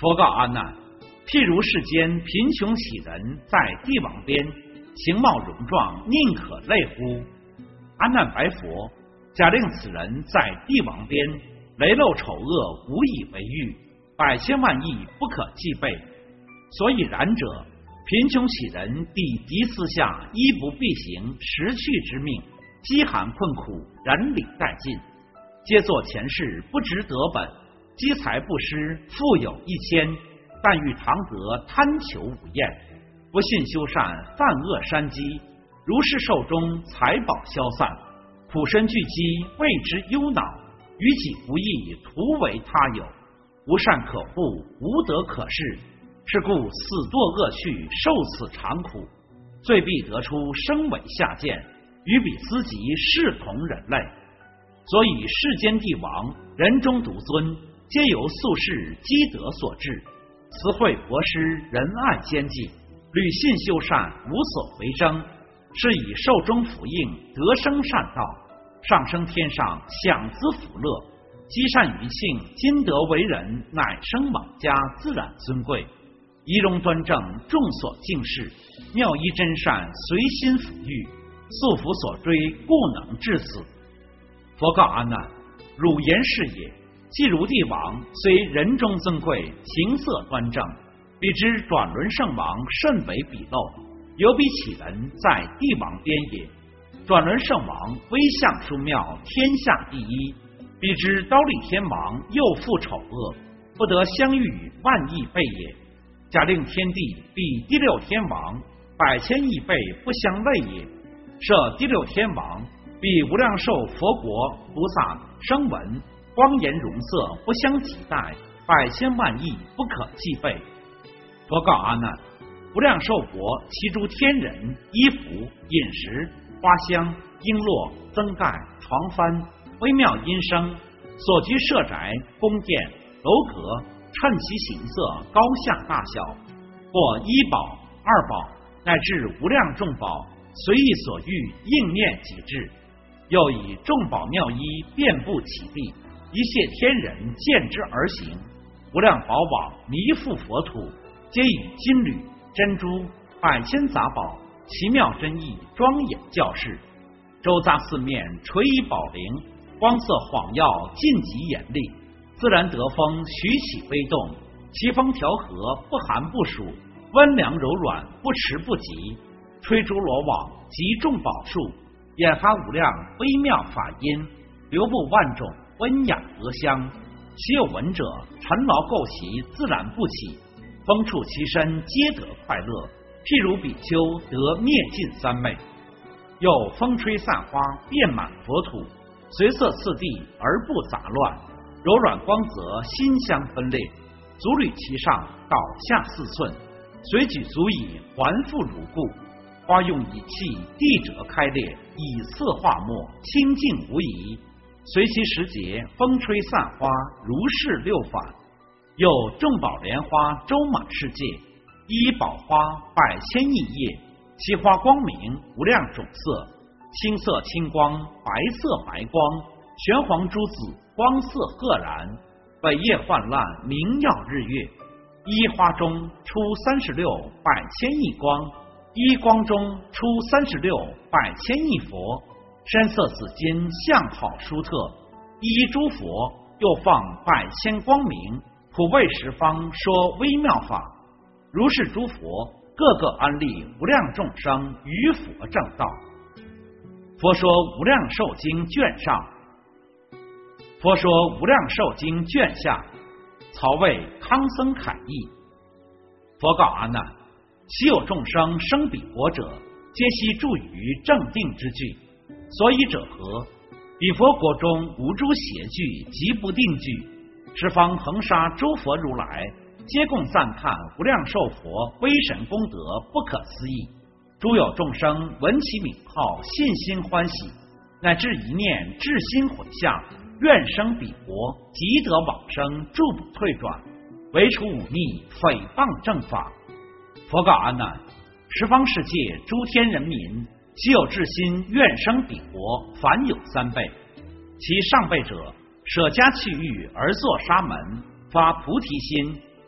佛告阿难：譬如世间贫穷乞人在地网边，形貌容状，宁可类乎？阿难白佛：假令此人在地网边，雷露丑恶，无以为喻，百千万亿不可计备。所以然者，贫穷乞人抵敌私下，衣不蔽形，食去之命，饥寒困苦，人理殆尽，皆作前世不值得本，积财不施，富有1000，但欲堂得贪求无厌，不信修善，犯恶山积，如是寿中财宝消散，苦身聚积，为之忧恼，于己不义，徒为他有，无善可护，无德可施，是故死堕恶趣，受此长苦，罪必得出生为下贱，与彼斯及视同人类。所以世间帝王，人中独尊，皆由宿世积德所致，慈惠博施，仁爱兼济，履信修善，无所为争，是以寿终福应，得生善道，上升天上，享资福乐，积善于庆，今得为人，乃生莽家，自然尊贵，仪容端正，众所敬视，妙衣真善，随心抚育，素福所追，故能至此。佛告阿难：汝言是也。既如帝王，虽人中尊贵，形色端正，彼之转轮圣王甚为鄙陋，犹比乞人在帝王边也。转轮圣王威相殊妙，天下第一，彼之刀立天王又复丑恶，不得相遇，万亿倍也。假令天地比第六天王，100千亿倍不相类也。设第六天王比无量寿佛国菩萨声闻光颜容色不相及待，100千万亿不可计备。佛告阿难：无量寿国其诸天人，衣服、饮食、花香、璎珞、增盖、床幡、微妙音声，所居舍宅、宫殿、楼阁，称其形色、高下大小，或一宝、二宝，乃至无量众宝，随意所欲，应念即至。又以众宝妙衣遍布其地，一切天人见之而行。无量宝网弥覆佛土，皆以金缕、珍珠、100千杂宝，奇妙真意，庄严教示。周匝四面垂以宝铃，光色晃耀，尽极严厉。自然得风，徐起微动，其风调和，不寒不暑，温凉柔软，不迟不急。吹诸罗网及众宝树，演发无量微妙法音，流布万种温雅和香。其有闻者，尘劳垢习，自然不起，风触其身，皆得快乐。譬如比丘得灭尽三昧。又风吹散花，遍满佛土，随色次第而不杂乱，柔软光泽，馨香分裂，足履其上，倒下4寸，随举足以还复如故。花用以器，地者开裂，以色化墨，清净无疑。随其时节，风吹散花，如是6法。有众宝莲花周满世界，一宝花100千亿叶，其花光明，无量种色，青色青光，白色白光，玄黄珠子，光色赫然，北夜焕烂，明耀日月。一花中出36百千亿光，一光中出36百千亿佛，山色紫金，相好殊特。一诸佛又放100千光明，普为十方说微妙法。如是诸佛，个个安立无量众生于佛正道。佛说无量寿经卷上，佛说无量寿经卷下，曹魏康僧楷译。佛告阿难：昔有众生生彼国者，皆悉住于正定之具。所以者何？彼佛国中无诸邪具及不定具，十方恒沙诸佛如来，皆共赞叹无量寿佛威神功德不可思议。诸有众生闻其名号，信心欢喜，乃至一念至心回向，愿生彼国，即得往生，诸不退转，唯除忤逆，诽谤正法。佛告阿难：十方世界诸天人民，其有至心愿生彼国，凡有3辈。其上辈者，舍家弃欲而作沙门，发菩提心，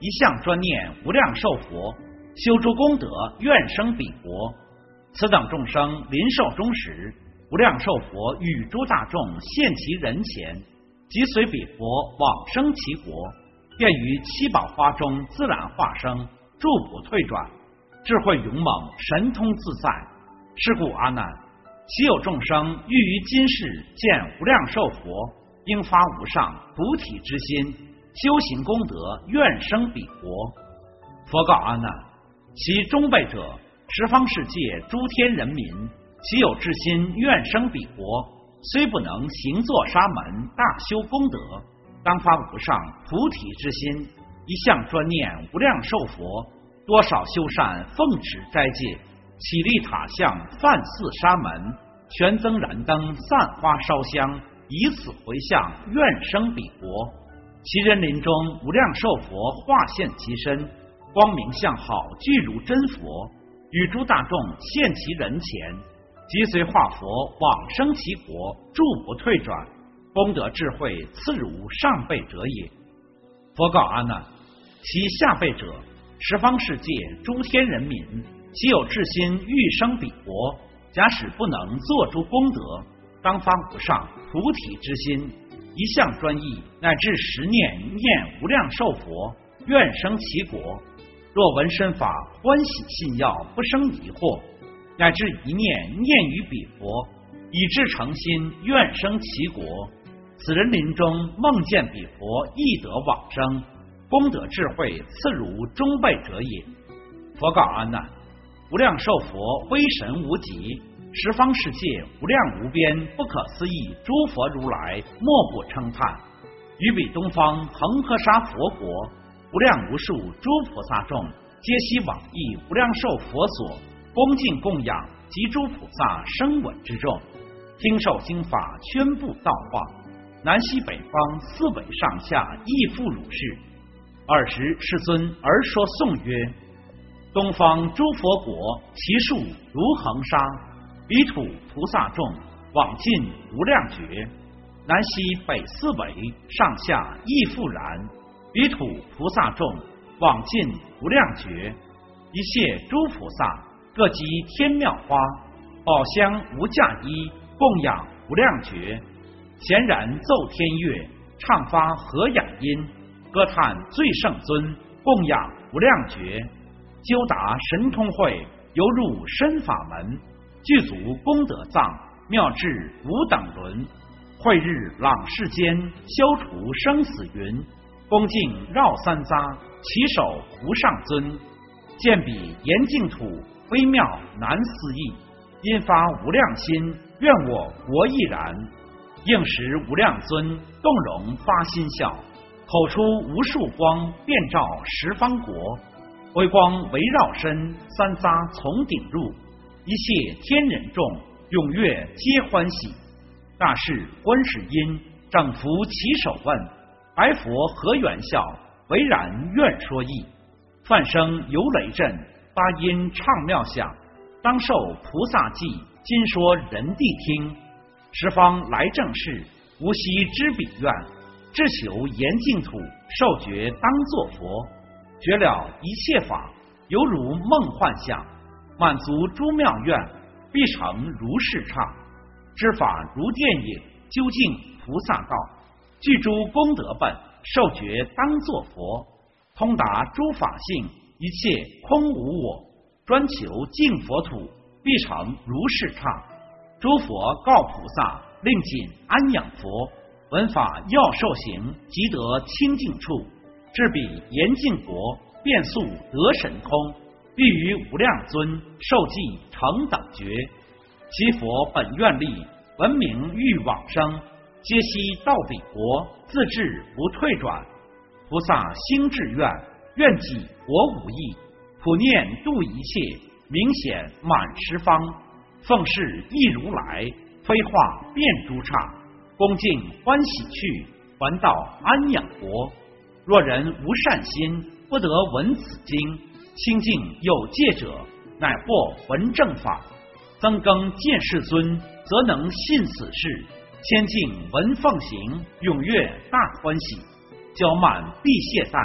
一向专念无量寿佛，修诸功德，愿生彼国。此等众生临寿终时，无量寿佛与诸大众现其人前，即随彼佛往生其国，便于七宝花中自然化生，诸不退转，智慧勇猛，神通自在。是故阿难，其有众生欲于今世见无量寿佛，应发无上菩提之心，修行功德，愿生彼国。佛告阿难，其中辈者，十方世界诸天人民，其有至心愿生彼国，虽不能行作沙门大修功德，当发无上菩提之心，一向专念无量寿佛，多少修善，奉持斋戒，起立塔像，梵寺沙门，悬增燃灯，散花烧香，以此回向，愿生彼国。其人临终，无量寿佛化现其身，光明相好，具如真佛，与诸大众现其人前，即随化佛往生其国，诸不退转，功德智慧次如上辈者也。佛告阿难，其下辈者，十方世界诸天人民，其有至心欲生彼国，假使不能做诸功德，当发无上菩提之心，一向专一，乃至10念念无量寿佛，愿生其国。若闻身法，欢喜信要，不生疑惑，乃至一念念于彼佛，以至诚心愿生其国。此人临终梦见彼佛，亦得往生，功德智慧次如中辈者也。佛告阿难，无量寿佛威神无极，十方世界无量无边不可思议诸佛如来，莫不称叹。于彼东方恒河沙佛国，无量无数诸菩萨众，皆悉往诣无量寿佛所，恭敬供养，及诸菩萨声闻之众，听受经法，宣布道化。南西北方四维上下亦复如是。尔时世尊而说颂曰：东方诸佛国，其数如恒沙，彼土菩萨众，往尽无量觉。南西北四维上下亦复然，彼土菩萨众，往尽无量觉。一切诸菩萨，各集天妙花，宝香无价衣，供养无量觉。闲然奏天乐，唱发和雅音，歌叹最圣尊，供养无量觉。究达神通会，犹入深法门，具足功德藏，妙智无等伦。慧日朗世间，消除生死云。恭敬绕三匝，其手无上尊。见彼严净土，微妙难思议。因发无量心，愿我国亦然。应时无量尊，动容发心笑，口出无数光，遍照十方国。微光围绕身，三匝从顶入。一切天人众，踊跃皆欢喜。大士观世音，整伏其手问：白佛何缘笑？唯然愿说意。梵声由雷震，发音唱妙响。当受菩萨记，今说人地听。十方来正事，无悉知彼愿。至求严净土，受觉当作佛。觉了一切法，犹如梦幻象。满足诸妙愿，必成如是刹。知法如电影，究竟菩萨道。具诸功德本，受觉当作佛。通达诸法性，一切空无我。专求净佛土，必成如是刹。诸佛告菩萨，令谨安养佛。闻法要受行，即得清净处。至彼严净国，便速得神通。必于无量尊，受记成等觉。其佛本愿力，闻名欲往生，皆悉到彼国，自至不退转。菩萨兴志愿，愿己国无异，普念度一切，明显满十方。奉事一如来，飞化遍诸刹。恭敬欢喜去，还到安养国。若人无善心，不得闻此经。清净有戒者，乃获闻正法。增更见世尊，则能信此事。谦敬闻奉行，踊跃大欢喜。骄慢必懈怠，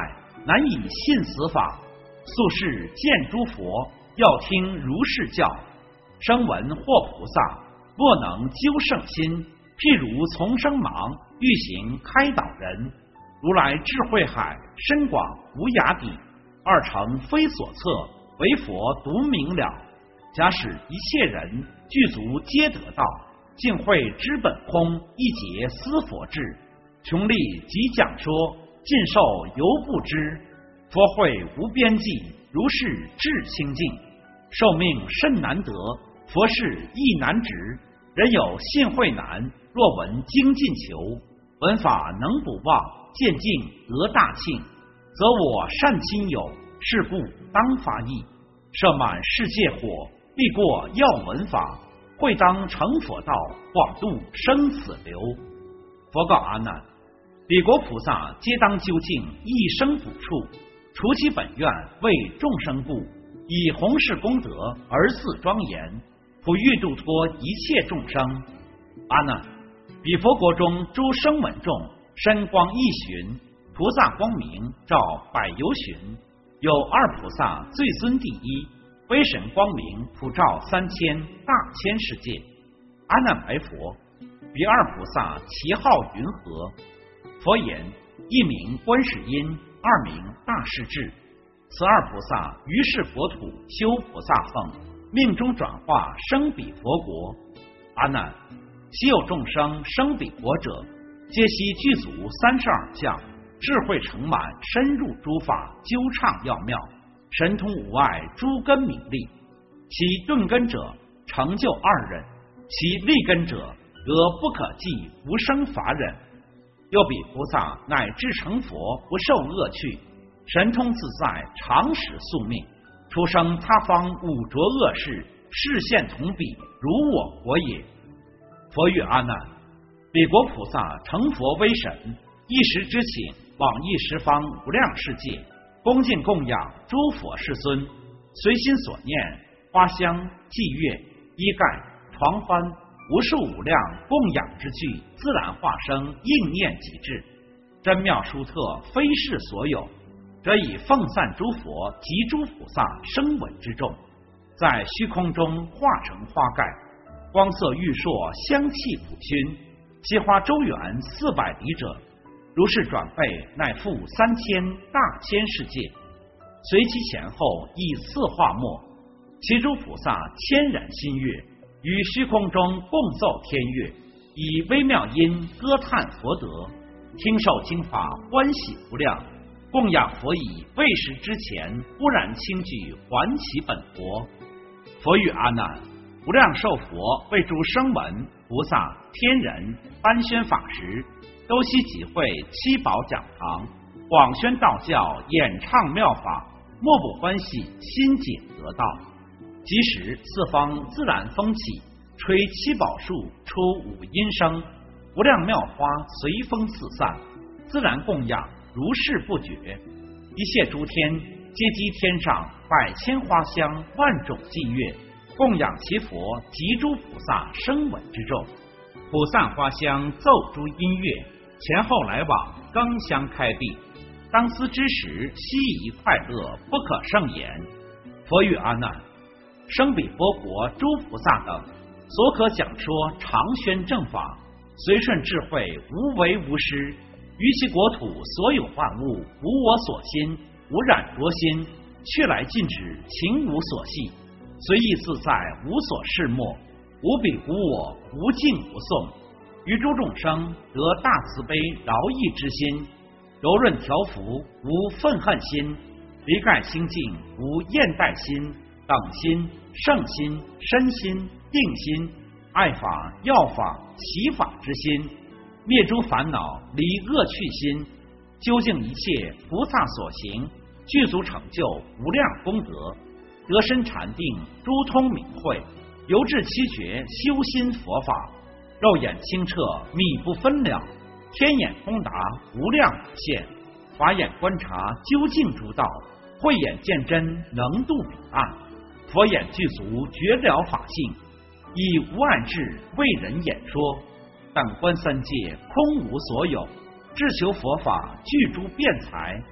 难以信此法。素世见诸佛，要听如是教。声闻或菩萨，莫能究圣心。譬如从生盲，欲行开导人。如来智慧海，深广无涯底。二乘非所测，唯佛独明了。假使一切人具足皆得道，尽会知本空，一节思佛智。穷力即讲说，尽受犹不知。佛慧无边际，如是智清净。寿命甚难得，佛事亦难值。人有信慧难，若闻精进求。闻法能不忘，渐进得大庆。则我善亲友，是故当发意。摄满世界火，必过要闻法。会当成佛道，广度生死流。佛告阿难：彼国菩萨皆当究竟一生补处，除其本愿为众生故，以弘誓功德而自庄严，普欲度脱一切众生。阿难，彼佛国中诸声闻众，身光一旬，菩萨光明照百由旬。有二菩萨最尊第一，威神光明普照3000大千世界。阿难白佛：彼二菩萨其号云何？佛言：一名观世音，二名大势至。此二菩萨于是国土修菩萨行，命中转化生彼佛国。阿难，昔有众生生彼国者，皆悉具足32相，智慧成满，深入诸法，究畅要妙，神通无碍，诸根明利。其顿根者成就2人，其利根者得不可计无生法忍。又彼菩萨乃至成佛，不受恶趣，神通自在，常使宿命。出生他方五浊恶世，视现同彼，如我国也。佛语阿难：彼国菩萨成佛威神，一时之请，往诣十方无量世界，恭敬供养诸佛世尊，随心所念，花香祭乐衣盖床幡，无数无量供养之具，自然化生，应念即至。真妙殊特，非世所有。则以奉散诸佛及诸菩萨声闻之众，在虚空中化成花盖，光色玉烁，香气普熏。其花周圆400里者，如是转背，乃复3000大千世界。随其前后以4化末，其诸菩萨千然心乐，于虚空中共奏天乐，以微妙音歌叹佛德，听受经法，欢喜无量。供养佛以未时之前，忽然轻举，还其本国。佛语阿难：无量寿佛为诸声闻菩萨天人颁宣法时，都悉集会七宝讲堂，广宣道教，演唱妙法，莫不欢喜，心解得道。即时四方自然风起，吹七宝树出五音声，无量妙花随风四散，自然供养如是不绝。一切诸天皆积天上100,000花香，万种伎乐，供养其佛及诸菩萨声闻之众。普散花香，奏诸音乐，前后来往，更相开闭。当思之时，悉宜快乐，不可胜言。佛语阿难：生彼佛国诸菩萨等，所可讲说常宣正法，随顺智慧，无为无失。于其国土所有万物，无我所心，无染着心，去来尽止，情无所系，随意自在，无所事莫，无彼无我，无敬无颂。于诸众生得大慈悲饶益之心，柔润调伏，无愤恨心，离盖清净，无厌怠心，等心、圣心、身心、定心，爱法、要法、习法之心，灭诸烦恼，离恶趣心，究竟一切菩萨所行，具足成就无量功德，得身禅定，诸通明慧，由至七觉，修心佛法，肉眼清澈，密不分了，天眼通达，无量无限，法眼观察，究竟诸道，慧眼见真，能度彼岸，佛眼具足，觉了法性，以无暗智为人演说。等观三界，空无所有，志求佛法，具诸辩才，除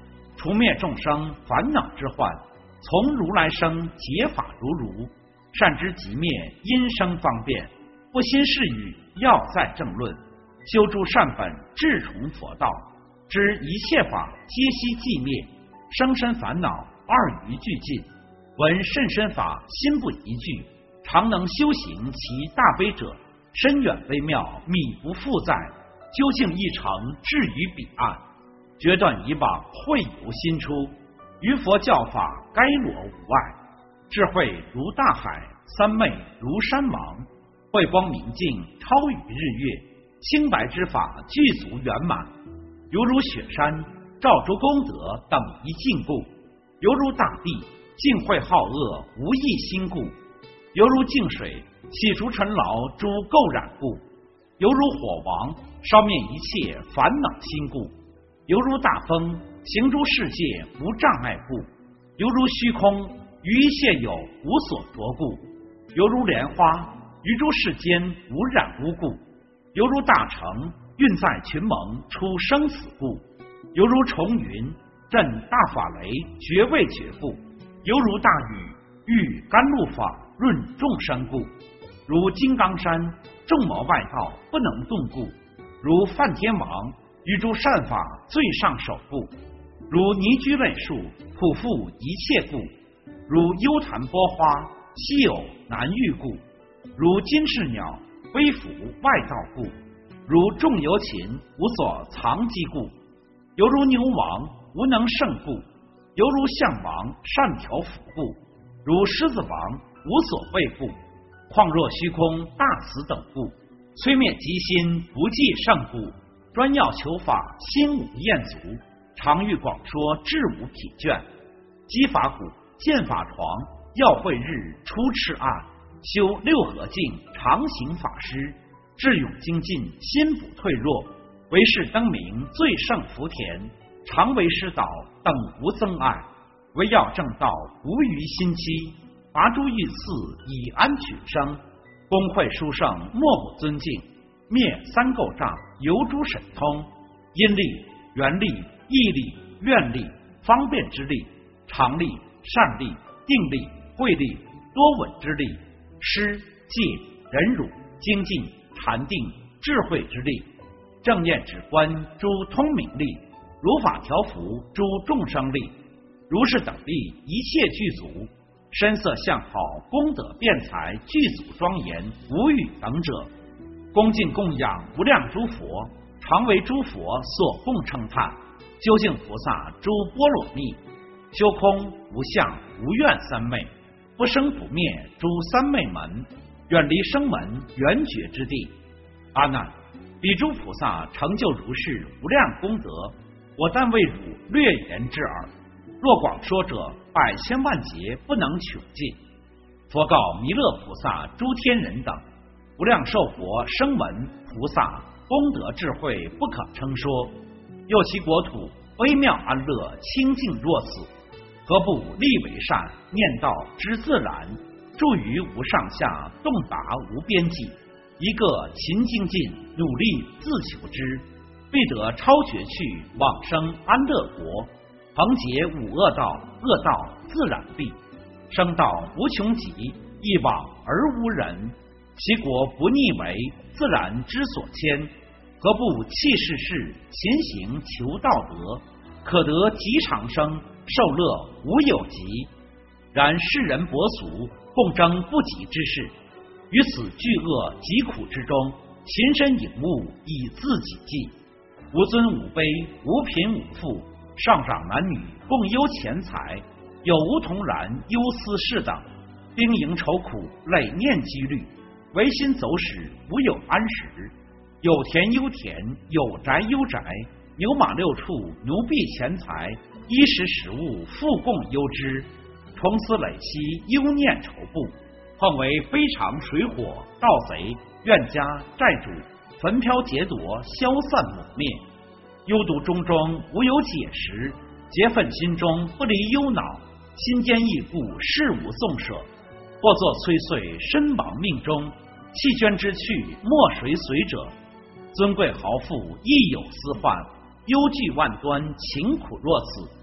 除灭众生烦恼之患，从如来生解法如，善知即灭因生方便，不心是语要在正论，修诸善本至崇佛道，知一切法皆悉寂灭，生身烦恼二余俱尽，闻甚深法心不疑惧，常能修行其大悲者，深远微妙，米不复在，究竟一成至于彼岸，决断以往会由心出，于佛教法该裸无碍，智慧如大海，三昧如山芒，慧光明净超于日月，清白之法具足圆满，犹如雪山照诸功德等一尽故，犹如大地净慧好恶无一心故，犹如净水洗除尘劳诸垢染故，犹如火王烧灭一切烦恼心故，犹如大风行诸世界无障碍故，犹如虚空于一切有无所着故，犹如莲花于诸世间无染污故，犹如大城运在群蒙出生死故，犹如重云震大法雷绝未绝故，犹如大雨遇甘露法润众生故，如金刚山众魔外道不能动故，如梵天王于诸善法最上首故，如尼居类树普覆一切故，如幽檀波花稀有难遇故，如金翅鸟微服外道故，如众游禽无所藏机故，犹如牛王无能胜故，犹如象王善调伏故，如狮子王无所畏故，况若虚空大慈等故，摧灭极心不计胜故，专要求法心无厌足，常欲广说志无疲倦，积法鼓见法床，要会日出赤暗，修六合境常行法师，智勇精进心不退弱，为是灯明最胜福田，常为师导等无增碍，唯要正道无余心期，拔诸欲刺以安群生，公会殊胜莫不尊敬，灭三垢障游诸神通，因力缘力义力愿力方便之力常力善力定力慧力多稳之力施戒忍辱精进禅定智慧之力正念止观诸通明力如法调伏诸众生力，如是等力一切具足，身色相好功德辩才具足庄严无与等者，恭敬供养无量诸佛，常为诸佛所供称叹，究竟菩萨诸波罗蜜，修空无相无愿三昧，不生不灭诸三昧门，远离生门圆觉之地。阿难，彼诸菩萨成就如是无量功德，我但为汝略言之耳。若广说者，百千万劫不能穷尽。佛告弥勒菩萨、诸天人等：无量寿佛声闻菩萨功德智慧不可称说，又其国土微妙安乐清净若此，何不立为善，念道之自然，住于无上下，洞达无边际，一个勤精进，努力自求之，必得超绝去，往生安乐国。恒结五恶道，恶道自然毕，生道无穷极，一往而无人。其国不逆为，自然之所迁，何不弃世事，勤行求道德，可得极长生，受乐无有极。然世人薄俗，共争不及之事，于此巨恶疾苦之中，勤身颖悟，以自己济。无尊无卑，无贫无富，上长男女共忧钱财，有无同然忧思事等，兵营愁苦，累念积虑，唯心走使，无有安时。有田忧田，有宅忧宅，牛马六畜，奴婢钱财，衣食食物，复共忧之。重思累息，忧念愁怖，况为非常水火盗贼怨家债主，焚飘劫夺，消散抹灭。忧毒中中无有解时，结愤心中不离忧恼，心坚意固，事无纵舍。或作摧碎，身亡命中，弃捐之去，莫谁随者。尊贵豪富亦有私患，忧惧万端，情苦若此。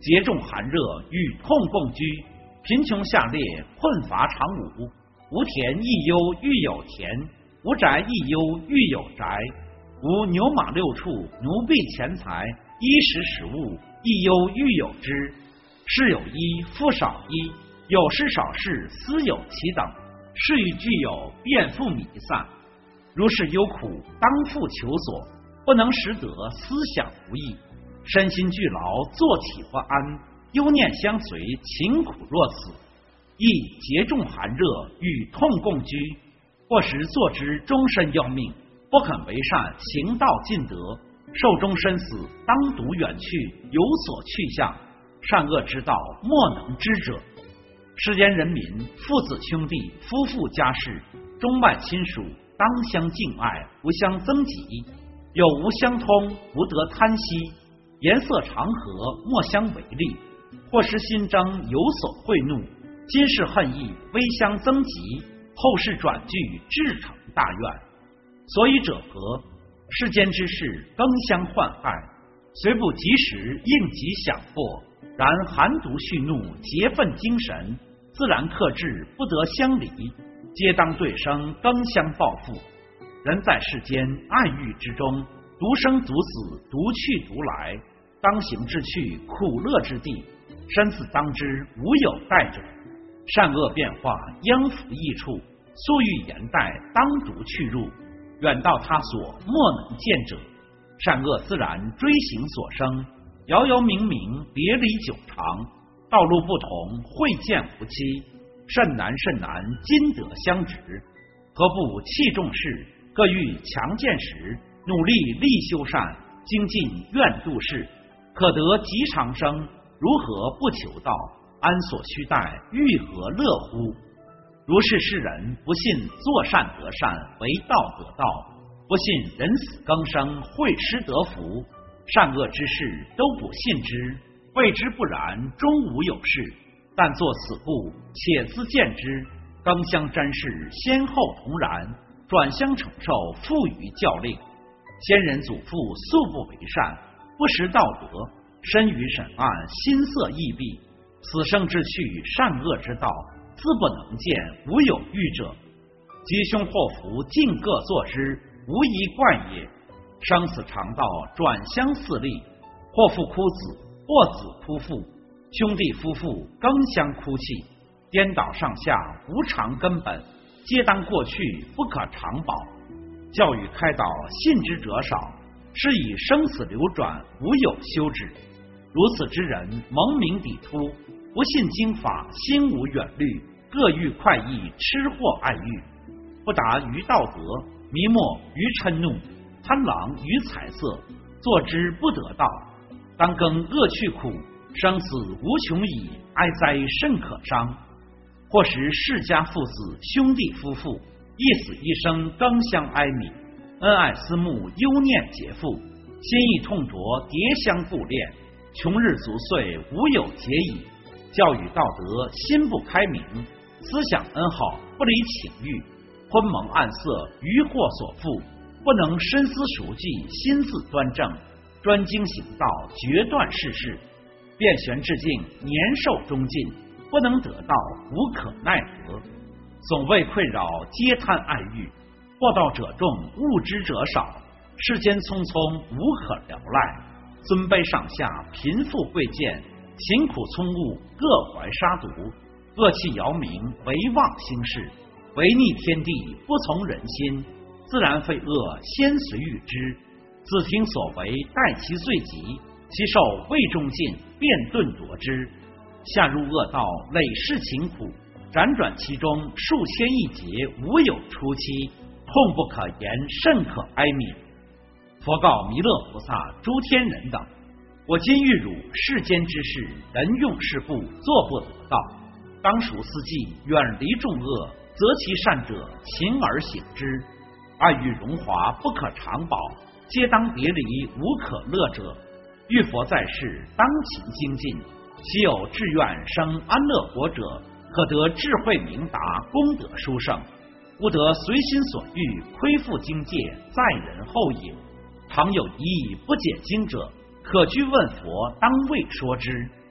节重寒热，与痛共居。贫穷下列，困乏常无。无田亦忧欲有田，无宅亦忧欲有宅。无牛马六畜，奴婢钱财，衣食食物，亦忧欲有之。士有衣，妇少衣，有失少事，斯有其等。是欲具有，便复弥散。如是忧苦，当复求索，不能识得，思想无益。身心俱劳，坐起不安，忧念相随，勤苦若此。亦节重寒热，与痛共居。或时坐之，终身要命，不肯为善，行道尽德，寿终身死，当独远去，有所去向。善恶之道，莫能知者。世间人民，父子兄弟，夫妇家事，中外亲属，当相敬爱，不相增己。有无相通，不得贪惜。颜色常和，莫相违利。或失心争，有所贿怒。今世恨意，微相增极。后世转句，至成大怨。所以者何？世间之事，更相患害，虽不及时应急享获，然寒毒蓄怒，结愤精神，自然克制，不得相离，皆当对生，更相报复。人在世间，爱欲之中，独生独死，独去独来，当行之去，苦乐之地，身子当之，无有待者。善恶变化，应服异处，素欲言待，当独去入。远到他所，莫能见者。善恶自然，追行所生。遥遥冥冥，别离久长。道路不同，会见无期。甚难甚难，今得相值。何不弃重视，各欲强健时，努力力修善，精进愿度世，可得极长生。如何不求道？安所须待？欲何乐乎？如是世人，不信作善得善，为道得道；不信人死更生，会失得福。善恶之事都不信之，谓之不然，终无有事。但作此故，且自见之，更相沾事，先后同然，转相承受，复于教令。先人祖父素不为善，不识道德，身于审案，心色异弊。此生之趣，善恶之道，自不能见，无有欲者。吉凶祸福，尽各作之，无一怪也。生死常道，转相似立，祸父哭子，祸子哭父，兄弟夫妇更相哭泣，颠倒上下，无常根本，皆当过去，不可长保。教育开导，信之者少，是以生死流转，无有休止。如此之人，蒙名抵突，不信经法，心无远虑，各欲快意，吃货爱欲，不达于道德，迷没于嗔怒，贪狼于财色，坐之不得道。当更恶趣苦，生死无穷矣，哀哉甚可伤。或时世家父子，兄弟夫妇，一死一生，更相哀悯，恩爱思慕，忧念结负，心意痛灼，迭相顾恋，穷日足岁，无有节矣。教育道德，心不开明，思想恩好，不离情欲，昏蒙暗色，渔惑所缚，不能深思熟计，心思端正，专精行道，决断世事，变玄至境，年寿终尽，不能得道，无可奈何。总为困扰，皆贪爱欲，获道者众，悟之者少。世间匆匆，无可聊赖。尊卑上下，贫富贵贱，勤苦聪悟，各怀杀毒，恶气摇鸣，唯妄兴事，违逆天地，不从人心，自然非恶，先随与之。子听所为，待其罪极，其寿未终尽，便顿夺之。下入恶道，累世勤苦，辗转其中，数千亿劫，无有出期，痛不可言，甚可哀悯。佛告弥勒菩萨、诸天人等：我今欲汝世间之事，人用事故，做不得道，当属思计，远离众恶，择其善者，勤而行之。爱欲荣华，不可长保，皆当别离，无可乐者。欲佛在世，当勤精进。昔有志愿生安乐国者，可得智慧明达，功德殊胜，不得随心所欲，亏负经界，在人后也。常有一意不解经者，可居问佛，当为说之。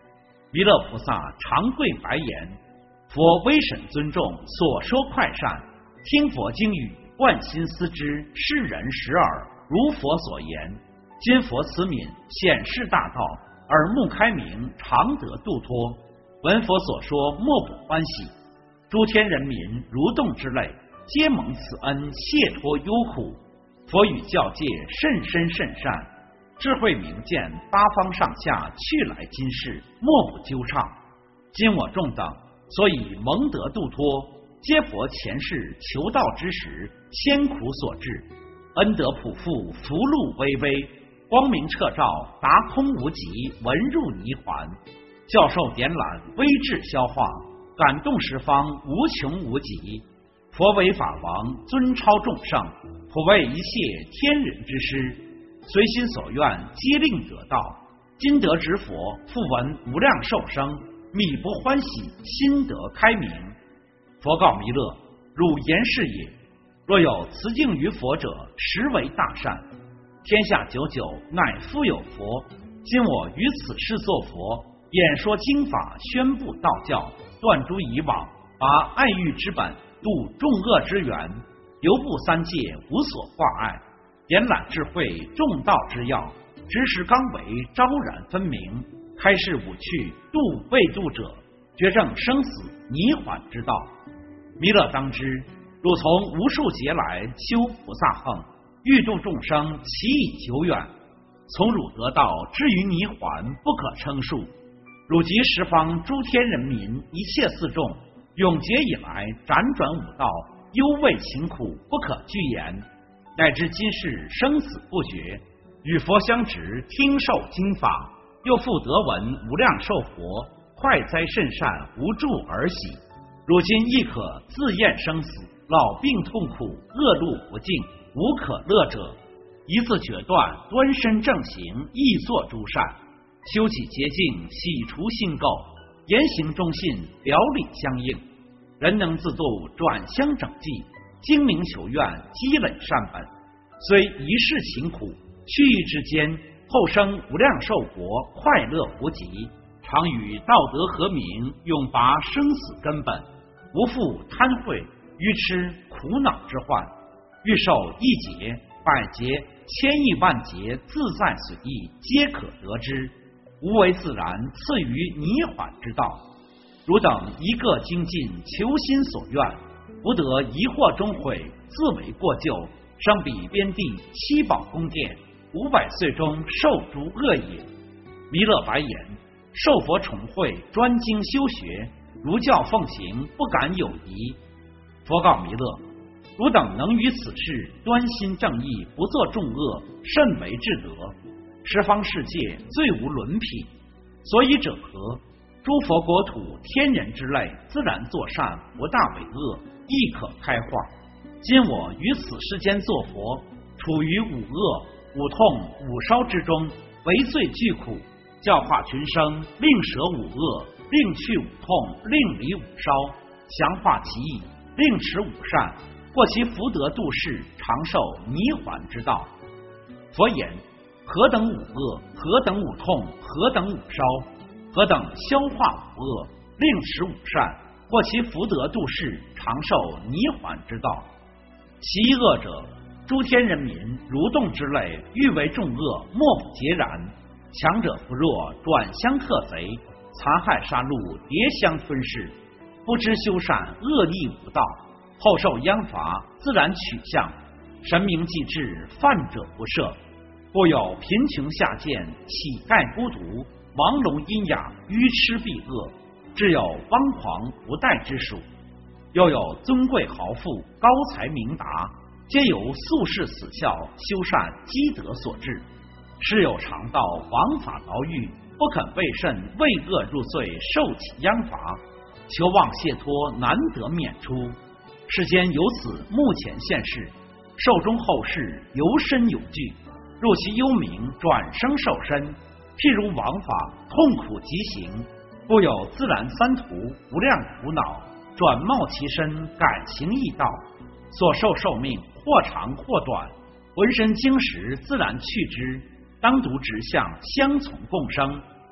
弥勒菩萨长跪白言：佛威神尊重，所说快善，听佛经语，贯心思之，世人识耳，如佛所言。今佛慈悯，显示大道，耳目开明，常得度脱。闻佛所说，莫不欢喜。诸天人民如动之类，皆蒙此恩，解脱忧苦。佛语教戒甚深甚善，智慧明见，八方上下去来今世，莫不究畅。今我众等所以蒙得度脱，皆佛前世求道之时，千苦所致，恩德普覆，福禄巍巍，光明彻照，达空无极，文入泥环，教授点览，微智消化，感动十方，无穷无极。佛为法王，尊超众圣，普为一切天人之师，随心所愿，皆令得道。今得知佛，复闻无量寿生，米不欢喜，心得开明。佛告弥勒：汝言是也。若有慈敬于佛者，实为大善。天下久久，乃复有佛。今我于此世作佛，演说经法，宣布道教，断诸以往，拔爱欲之本，度众恶之源，犹不三界，无所挂碍，点览智慧，众道之要，直识纲为，昭然分明，开示五趣，度未度者，决证生死泥洹之道。弥勒当知，汝从无数劫来修菩萨行，欲度众生，其已久远。从汝得道，至于泥洹，不可称数。汝及十方诸天人民，一切四众，永劫以来辗转五道，忧畏勤苦，不可具言。乃至今世生死不绝，与佛相执，听受经法，又复得闻无量寿佛，快哉甚善，无助而喜。如今亦可自厌生死，老病痛苦，恶路不尽，无可乐者。一字决断，端身正行，亦作诸善，修己洁净，洗除心垢，言行忠信，表里相应。人能自度，转相整济，精明求愿，积累善本，虽一世勤苦，去意之间，后生无量寿国，快乐无极。常与道德和明，永拔生死根本，无复贪恚、愚痴、苦恼之患。欲受一劫、百劫、千亿万劫，自在随意，皆可得之。无为自然，赐于泥洹之道。汝等一个精进，求心所愿，不得疑惑终悔，自为过咎，生彼边地七宝宫殿，500岁中受诸恶也。弥勒白言：受佛宠惠，专精修学，如教奉行，不敢有疑。佛告弥勒：汝等能于此事端心正义，不作众恶，甚为至德，十方世界最无伦匹。所以者何？诸佛国土天人之类，自然作善，不大为恶，亦可开化。今我于此世间作佛，处于五恶、五痛、五烧之中，为最具苦，教化群生，令舍五恶，令去五痛，令离五烧，详化其意，令持五善，获其福德度世，长寿泥洹之道。佛言：何等五恶？何等五痛？何等五烧？何等消化五恶，令持五善，获其福德度世，长寿泥洹之道。其一恶者，诸天人民如动之类，欲为众恶，莫不截然。强者不弱，转相克贼，残害杀戮，迭相吞噬，不知修善，恶逆无道，后受殃罚，自然取向。神明既至，犯者不赦。故有贫穷下贱，乞丐孤独，王聋阴哑，愚痴避恶，只有汪狂不待之属。又有尊贵豪富，高才明达，皆由宿世死孝，修善积德所致。时有常道，枉法牢狱，不肯为甚，为恶入罪，受其殃罚，求望解脱，难得免出。世间有此目前现世，寿终后世，由身有惧，入其幽冥，转生受身。譬如枉法，痛苦极刑，故有自然三途，无量苦恼，转冒其身，改行异道，所受寿命或长或短，浑身精实，自然去之。当独直向，相从共生，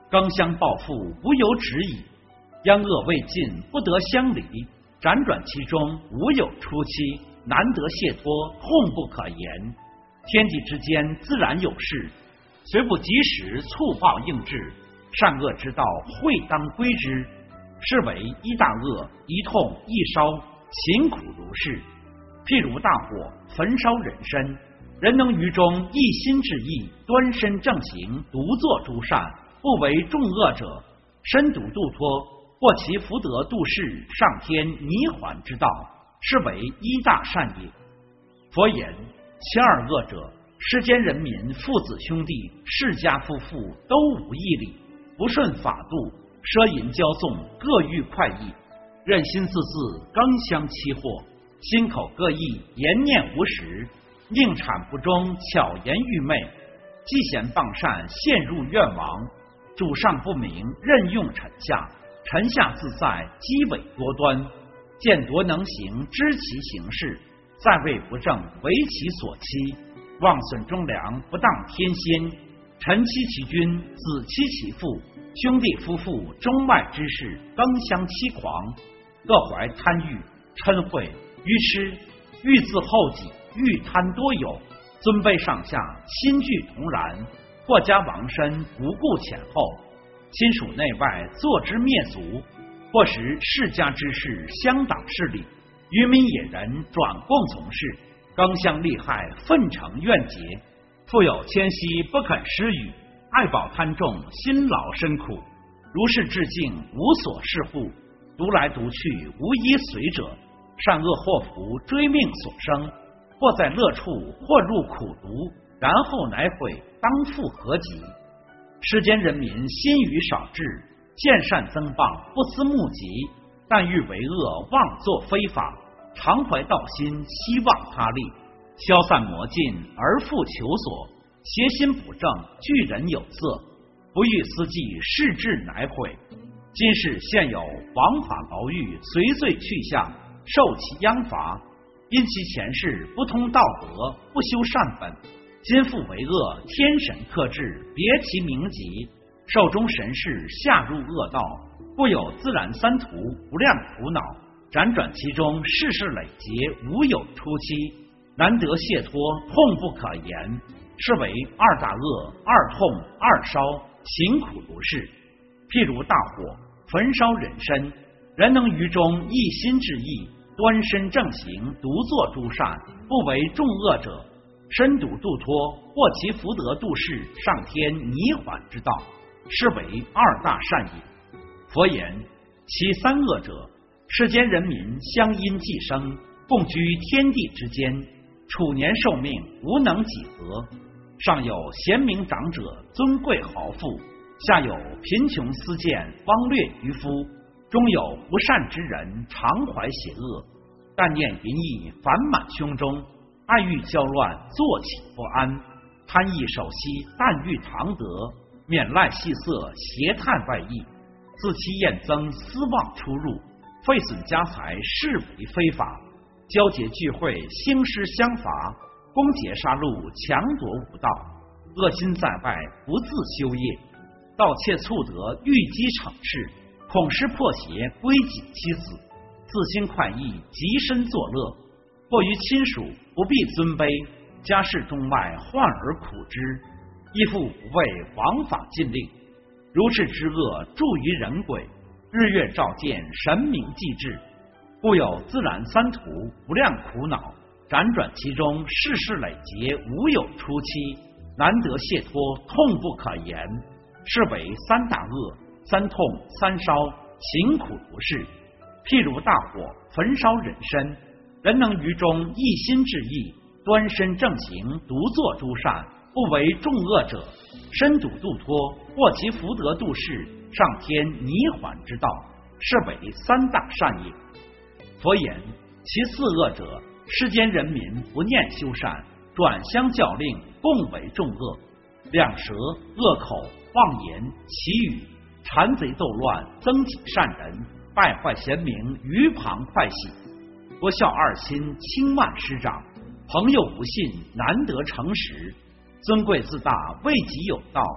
刚相报复，无有止矣。殃恶未尽，不得相离。辗转其中，无有出期，难得解脱，痛不可言。天地之间，自然有事，虽不及时促报应至，善恶之道，会当归之。是为一大恶，一痛一烧，勤苦如是。譬如大火焚烧人身，人能于中一心致意，端身正行，独作诸善，不为众恶者，身独度脱，或其福德度世，上天泥缓之道，是为一大善也。佛言：其二恶者，世间人民父子兄弟世家夫妇都无义理，不顺法度，奢淫骄纵，各欲快意，任心自恣，刚相欺惑，心口各异，言念无实，宁产不忠，巧言愚昧，嫉贤傍善，陷入怨亡。主上不明，任用臣下，臣下自在，积伪多端，见夺能行，知其行事，在位不正，为其所欺，妄损忠良，不当天仙，臣欺其君，子欺其父，兄弟夫妇中外之事，争相欺狂，各怀贪欲，嗔恚，愚痴，欲自厚己，欲贪多有，尊卑上下，心俱同然，或加王身，不顾前后，亲属内外，作之灭族，或使世家之事，相党势力，愚民野人转共从事，刚相利害，愤成怨结，富有谦息，不肯施予，爱宝贪重，辛劳深苦，如是致敬，无所事护，独来独去，无依随者，善恶祸福，追命所生，或在乐处，或入苦毒，然后乃悔，当复何及？世间人民心语少智，见善增谤，不思目疾，但欲为恶，妄作非法，常怀道心，希望他利，消散魔尽，而复求索，邪心不正，拒人有色，不欲思计，事至乃悔。今世现有枉法牢狱，随罪去下，受其殃罚，因其前世不通道德，不修善本，今复为恶，天神克制，别其名籍，寿终神世，下入恶道，故有自然三途，无量苦恼，辗转其中，世事累劫，无有出期，难得解脱，痛不可言，是为二大恶，二痛二烧，勤苦如是。譬如大火焚烧人身，人能于中一心致意，端身正行，独作诸善，不为众恶者，身独度脱，或其福德度世，上天泥缓之道，是为二大善也。佛言：其三恶者，世间人民相因寄生，共居天地之间，处年寿命，无能几何。上有贤明长者，尊贵豪富，下有贫穷私贱，汪掠渔夫，中有不善之人，常怀邪恶，但念淫逸，烦满胸中，爱欲交乱，坐起不安，贪意守息，但欲堂得，免赖戏色，邪探外溢，自欺厌增，私妄出入，废损家财，是为非法，交结聚会，兴师相伐，攻劫杀戮，强夺无道，恶心在外，不自修业，盗窃促得，欲积惩斥，恐失破邪，归己妻子，自心快意，极身作乐，或于亲属不必尊卑，家事中外，患而苦之，亦复不为王法禁令，如是之恶，著于人鬼，日月照见，神明既至，故有自然三途，无量苦恼，辗转其中，世事累劫，无有出期，难得解脱，痛不可言，是为三大恶，三痛三烧，勤苦如是。譬如大火焚烧人身，人能于中一心致意，端身正行，独作诸善，不为众恶者，身独度脱，或其福德度世，上天泥缓之道，是为三大善也。佛言：其四恶者，世间人民不念修善，转相较令，共为众恶，两舌、恶口、妄言、绮语，谗贼斗乱，增己善人，败坏贤明，于旁快喜，不孝二亲，轻慢师长，朋友不信，难得诚实，尊贵自大，为己有道，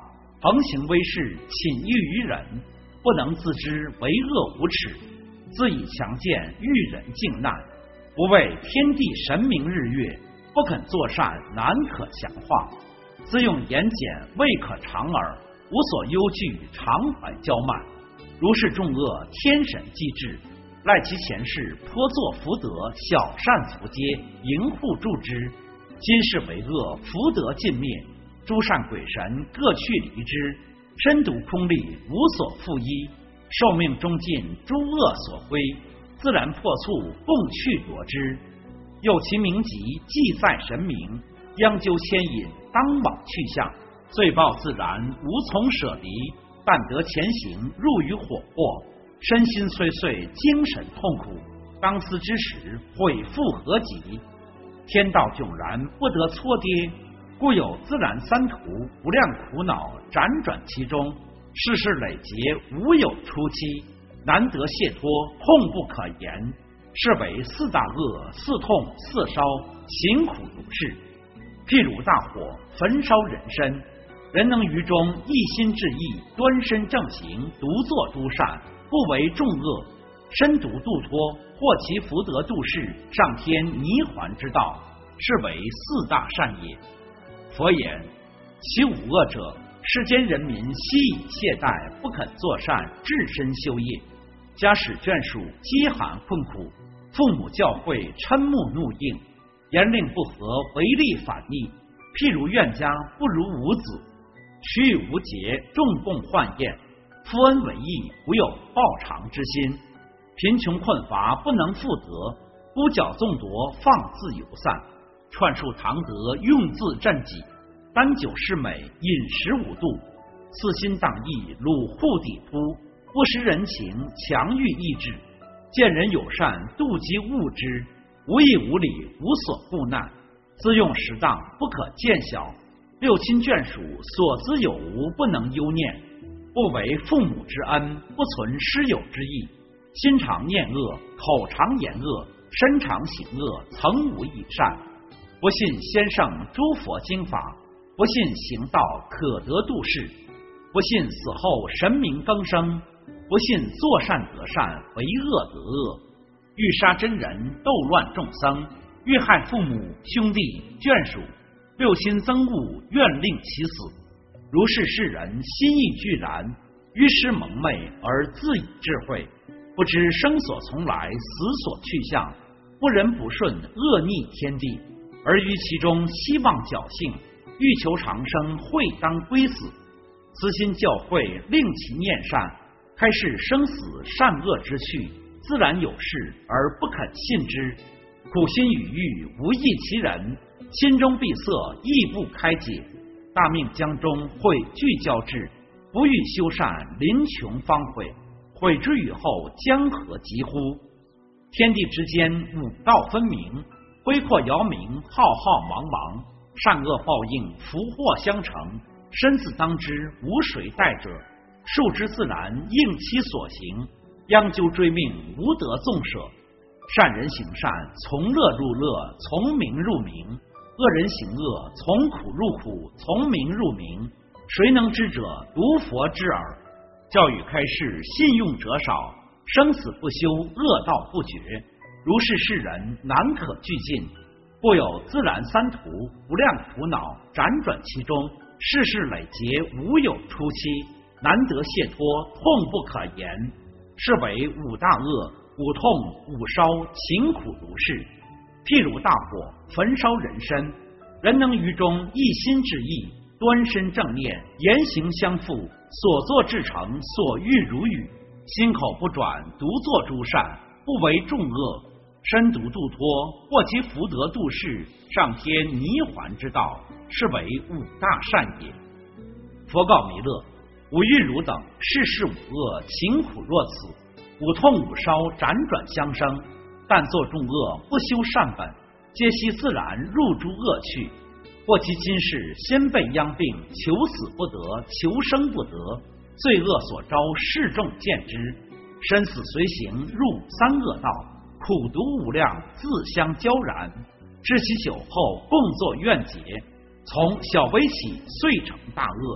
横行威势，侵欲于人，不能自知为恶无耻，自以强健育人敬难，不为天地神明日月，不肯作善，难可强化。自用言简，未可长耳，无所忧惧，常怀骄慢。如是众恶，天神既至，赖其前世颇作福德，小善福皆，迎护助之。今世为恶，福德尽灭，诸善鬼神各去离之，身独空立，无所复依。寿命终尽，诸恶所归，自然破促，共去夺之。有其名籍，记在神明，央究牵引，当往去向。罪报自然，无从舍离，但得前行，入于火祸。身心虽碎，精神痛苦，当思之时，悔复何及？天道迥然，不得搓跌，故有自然三途，无量苦恼辗转其中，世事累劫，无有出期，难得解脱，痛不可言。是为四大恶，四痛四烧，辛苦如是。譬如大火焚烧人身，人能于中一心致意，端身正行，独作诸善，不为众恶，身独度脱，获其福德度世，上天泥还之道，是为四大善也。佛言：其五恶者，世间人民悉以懈怠，不肯作善，置身修业，家使眷属饥寒困苦，父母教诲嗔目怒应，言令不合，违例反逆。譬如怨家不如无子，取与无节，众共患厌，夫恩为义，无有报偿之心。贫穷困乏，不能复得，孤矫纵夺，放自游散，串述唐德，用字振己，丹酒嗜美，饮食无度，私心荡逸，鲁户抵突，不识人情，强欲意志，见人友善，妒忌恶之，无义无礼，无所顾难，自用适当，不可见小。六亲眷属所资有无，不能忧念，不为父母之恩，不存师友之意，心常念恶，口常言恶，身常行恶，曾无一善。不信先圣诸佛经法，不信行道可得度世，不信死后神明更生，不信作善得善，为恶得恶，欲杀真人，斗乱众僧，欲害父母兄弟眷属，六心憎恶，愿令其死。如是世人心意俱然，于师蒙昧而自以智慧，不知生所从来，死所去向，不仁不顺，恶逆天地，而于其中希望侥幸，欲求长生，会当归死。慈心教诲，令其念善，开示生死善恶之趣，自然有事而不肯信之。苦心与欲，无益其人，心中闭塞，亦不开解。大命将中，悔惧交至，不欲修善，临穷方悔，悔之与后，江河急乎？天地之间，五道分明，恢阔遥明，浩浩茫茫，善恶报应，福祸相承，身自当之，无谁代者。数之自然，应其所行，央究追命，无得纵舍。善人行善，从乐入乐，从名入名；恶人行恶，从苦入苦，从名入名。谁能知者，独佛知耳。教育开示，信用者少，生死不休，恶道不绝。如是世人，难可俱尽。故有自然三途，无量苦恼辗转其中，世事累劫，无有出期，难得解脱，痛不可言。是为五大恶，五痛五烧，勤苦如是。譬如大火焚烧人身，人能于中一心致意，端身正念，言行相符，所作至诚，所欲如语，心口不转，独作诸善，不为众恶，身独度脱，获其福德度世，上天泥还之道，是为五大善也。佛告弥勒：吾欲汝等世事五恶，勤苦若此，五痛五烧，辗转相生，但作众恶，不修善本，皆悉自然入诸恶趣。或其今世先被殃病，求死不得，求生不得，罪恶所招，示众见之，生死随行，入三恶道，苦毒无量，自相交然。知其久后，共作怨结，从小微起，遂成大恶。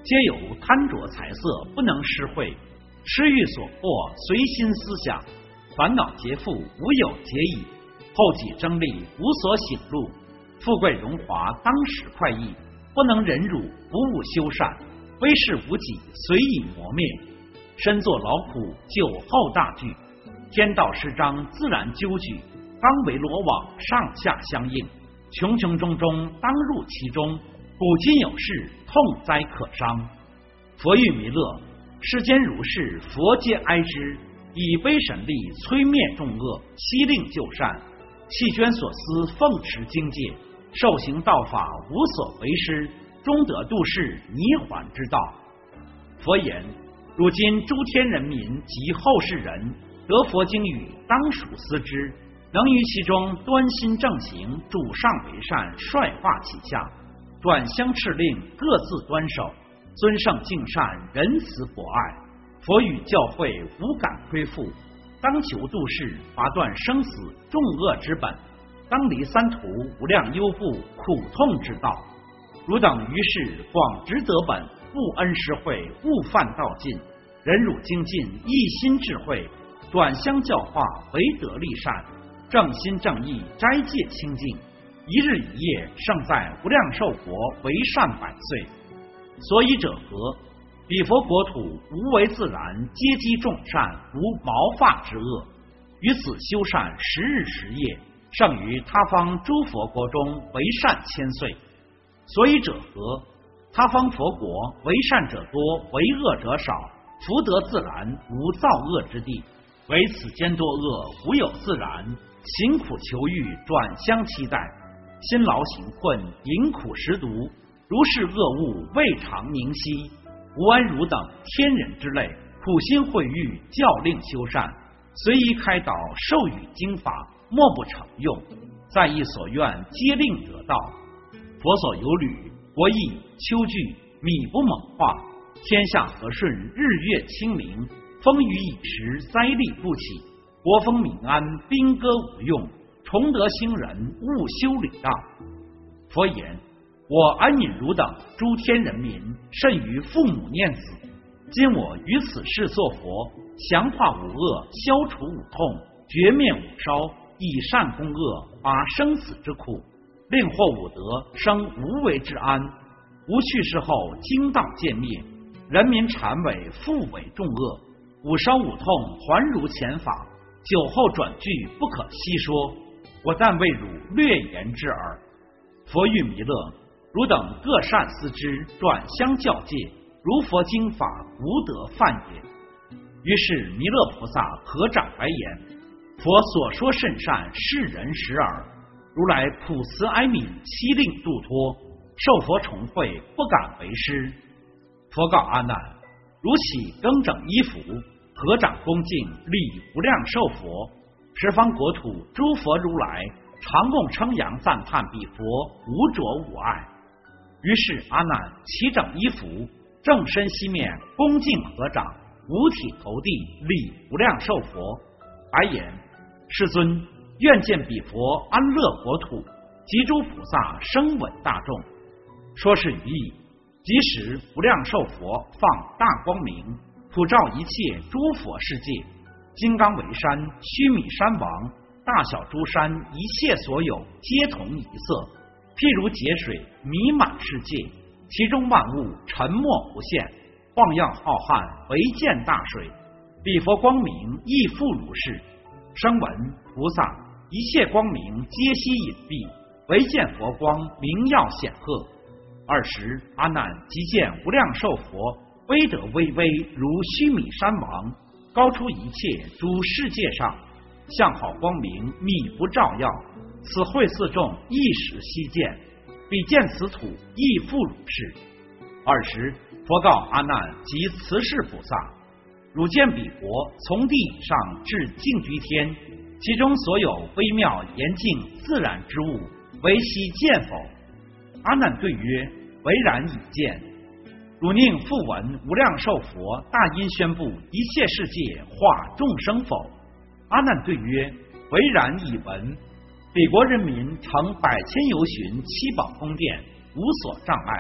皆有贪着财色，不能施惠，失欲所迫，随心思想，烦恼劫富，无有解矣。后己争利，无所醒路，富贵荣华，当时快意，不能忍辱，不务修善，威势无己，随以磨灭。身作劳苦，久后大惧，天道施章，自然纠举，当为罗网，上下相应，穷穷中中，当入其中，古今有事，痛哉可伤。佛欲弥勒，世间如是，佛皆哀之，以悲神力摧灭众恶，悉令救善，弃捐所思，奉持经戒，受行道法，无所为师，终得度世泥还之道。佛言：如今诸天人民及后世人得佛经语，当属思之，能于其中端心正行，主上为善，率化其下，转相敕令，各自端守，尊圣敬善，仁慈博爱。佛语教诲，无敢亏负，当求度世，拔断生死重恶之本，当离三途无量忧怖苦痛之道。汝等于是广执德本，不恩施惠，勿犯道尽，忍辱精进，一心智慧，转相教化，为德立善，正心正义，斋戒清净，一日一夜，胜在无量寿国，为善百岁。所以者何？彼佛国土无为自然，阶积众善，无毛发之恶，于此修善10日10夜，胜于他方诸佛国中为善千岁。所以者何？他方佛国为善者多，为恶者少，福德自然，无造恶之地。唯此间多恶，无有自然，行苦求欲，转相期待，辛劳行困，饮苦食毒，如是恶物，未尝宁息。吾安汝等天人之类，苦心惠欲，教令修善，随意开导，授予经法，莫不成用，在意所愿，皆令得道。佛所有履，国邑秋具，米不猛化，天下和顺，日月清明，风雨已时，灾厉不起，国风民安，兵戈无用，崇德兴仁，勿修礼让。佛言：我安引汝等诸天人民，甚于父母念子。今我于此世作佛，降化五恶，消除五痛，绝灭五烧，以善攻恶，拔生死之苦，令获五德，生无为之安。无去世后，经道渐灭，人民谄伪，复伪众恶，五烧五痛，还如前法，久后转句，不可悉说。我但为汝略言之耳。佛欲弥勒，汝等各善思之，转相教戒，如佛经法，无得犯也。于是弥勒菩萨合掌白言：佛所说甚善，世人识耳。如来普慈哀悯，悉令度脱，受佛重会，不敢为师。佛告阿难：如起更整衣服，合掌恭敬，礼无量寿佛，十方国土诸佛如来，常共称扬赞叹彼佛，无着无碍。于是阿难齐整衣服，正身西面，恭敬合掌，五体投地，礼无量寿佛，白言：世尊，愿见彼佛安乐国土，及诸菩萨声闻大众。说是语意，即时无量寿佛放大光明，普照一切诸佛世界，金刚为山，须弥山王，大小诸山，一切所有，皆同一色，譬如劫水，弥满世界，其中万物沉没无限，晃漾浩瀚，唯见大水。彼佛光明亦复如是。声闻菩萨一切光明皆悉隐蔽，唯见佛光明耀显赫。尔时阿难即见无量寿佛威德巍巍，如须弥山王，高出一切诸世界上，相好光明，密不照耀。此会四众一时悉见，彼见此土亦复如是。尔时佛告阿难及慈氏菩萨：汝见彼佛从地以上至净居天，其中所有微妙严净自然之物，唯悉见否？阿难对曰：唯然已见。汝宁复闻无量寿佛大音宣布一切世界化众生否？阿难对曰：唯然已闻。彼国人民成100千由旬七宝宫殿，无所障碍，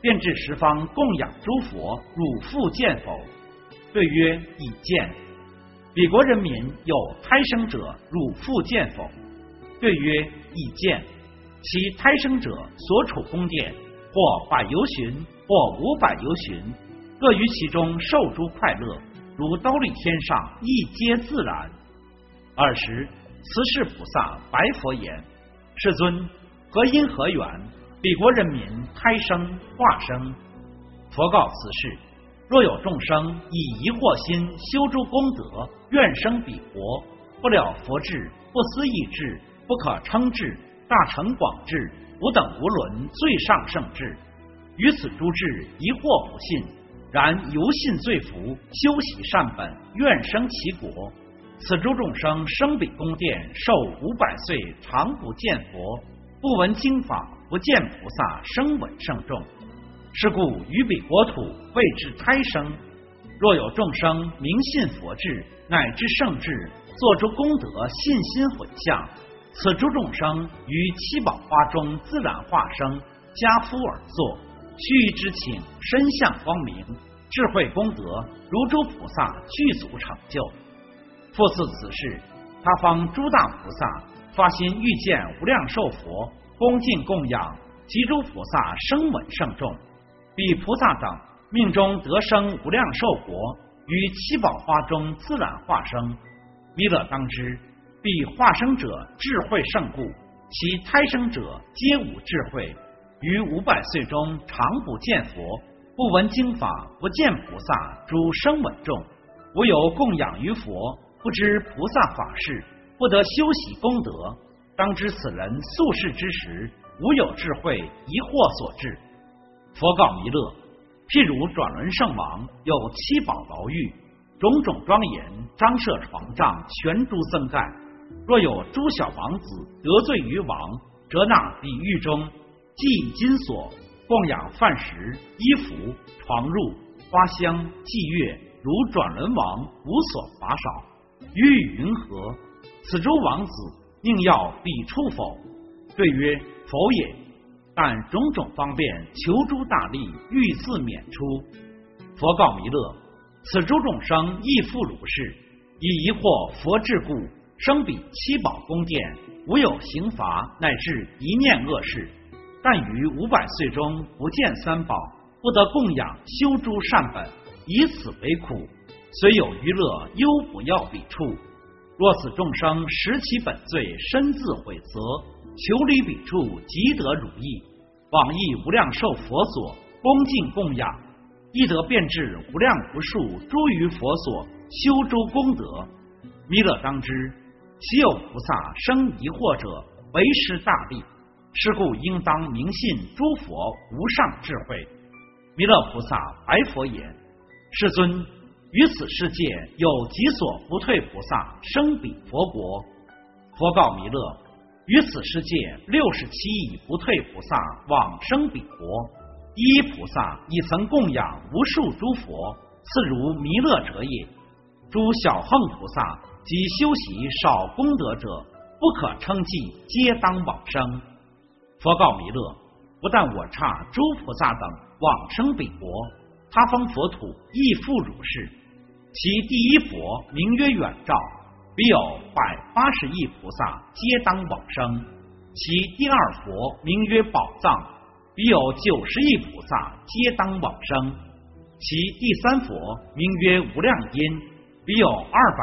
便至十方供养诸佛，汝复见否？对曰：已见。彼国人民有胎生者，汝复见否？对曰：已见。其胎生者所处宫殿，或百由旬，或500由旬，各于其中受诸快乐，如刀立天上，一皆自然。尔时，慈氏菩萨白佛言：世尊，何因何缘？彼国人民胎生化生。佛告慈氏：若有众生以疑惑心修诸功德，愿生彼国，不了佛智，不思议智，不可称智，大成广智，无等无伦，最上圣智。于此诸智疑惑不信，然由信罪福，修习善本，愿生其国。此诸众生生彼宫殿，寿500岁，常不见佛，不闻经法，不见菩萨，声闻圣众。是故于彼国土谓之胎生。若有众生明信佛智，乃至圣智，做诸功德，信心回向，此诸众生于七宝花中自然化生，家夫而坐，须臾之请，身相光明，智慧功德如诸菩萨具足成就。复次此事，他方诸大菩萨发心欲见无量寿佛，恭敬供养，及诸菩萨声闻圣众。彼菩萨等命中得生无量寿国，于七宝花中自然化生。弥勒当知，彼化生者智慧胜故，其胎生者皆无智慧，于500岁中常不见佛，不闻经法，不见菩萨，诸声闻众，无有供养于佛，不知菩萨法事，不得修习功德。当知此人宿世之时，无有智慧，疑惑所致。佛告弥勒：譬如转轮圣王有7宝牢狱，种种庄严，张设床帐，悬诸僧盖。若有诸小王子得罪于王，折纳彼狱中，即以金锁供养饭食、衣服、床褥、花香、祭乐，如转轮王无所乏少。欲云何？此诸王子宁要彼处否？对曰：否也。但种种方便，求诸大利，欲自免出。佛告弥勒：此诸众生亦复如是，以疑惑佛智故，生彼七宝宫殿，无有刑罚，乃至一念恶事。但于500岁中不见三宝，不得供养修诸善本，以此为苦。虽有余乐，犹不要彼处。若此众生识其本罪，身自悔责，求离彼处，即得如意。往诣无量寿佛所，恭敬供养，亦得遍至无量无数诸于佛所，修诸功德。弥勒当知，其有菩萨生疑惑者，为施大利。是故应当明信诸佛无上智慧。弥勒菩萨白佛言：世尊，于此世界有几所不退菩萨生彼佛国？佛告弥勒：于此世界67亿不退菩萨往生彼国。一菩萨已曾供养无数诸佛，次如弥勒者也。诸小横菩萨及修习少功德者，不可称计，皆当往生。佛告弥勒：不但我刹诸菩萨等往生彼国，他方佛土亦复如是。其第一佛名曰远照，彼有180亿菩萨皆当往生。其第二佛名曰宝藏，彼有90亿菩萨皆当往生。其第三佛名曰无量音，彼有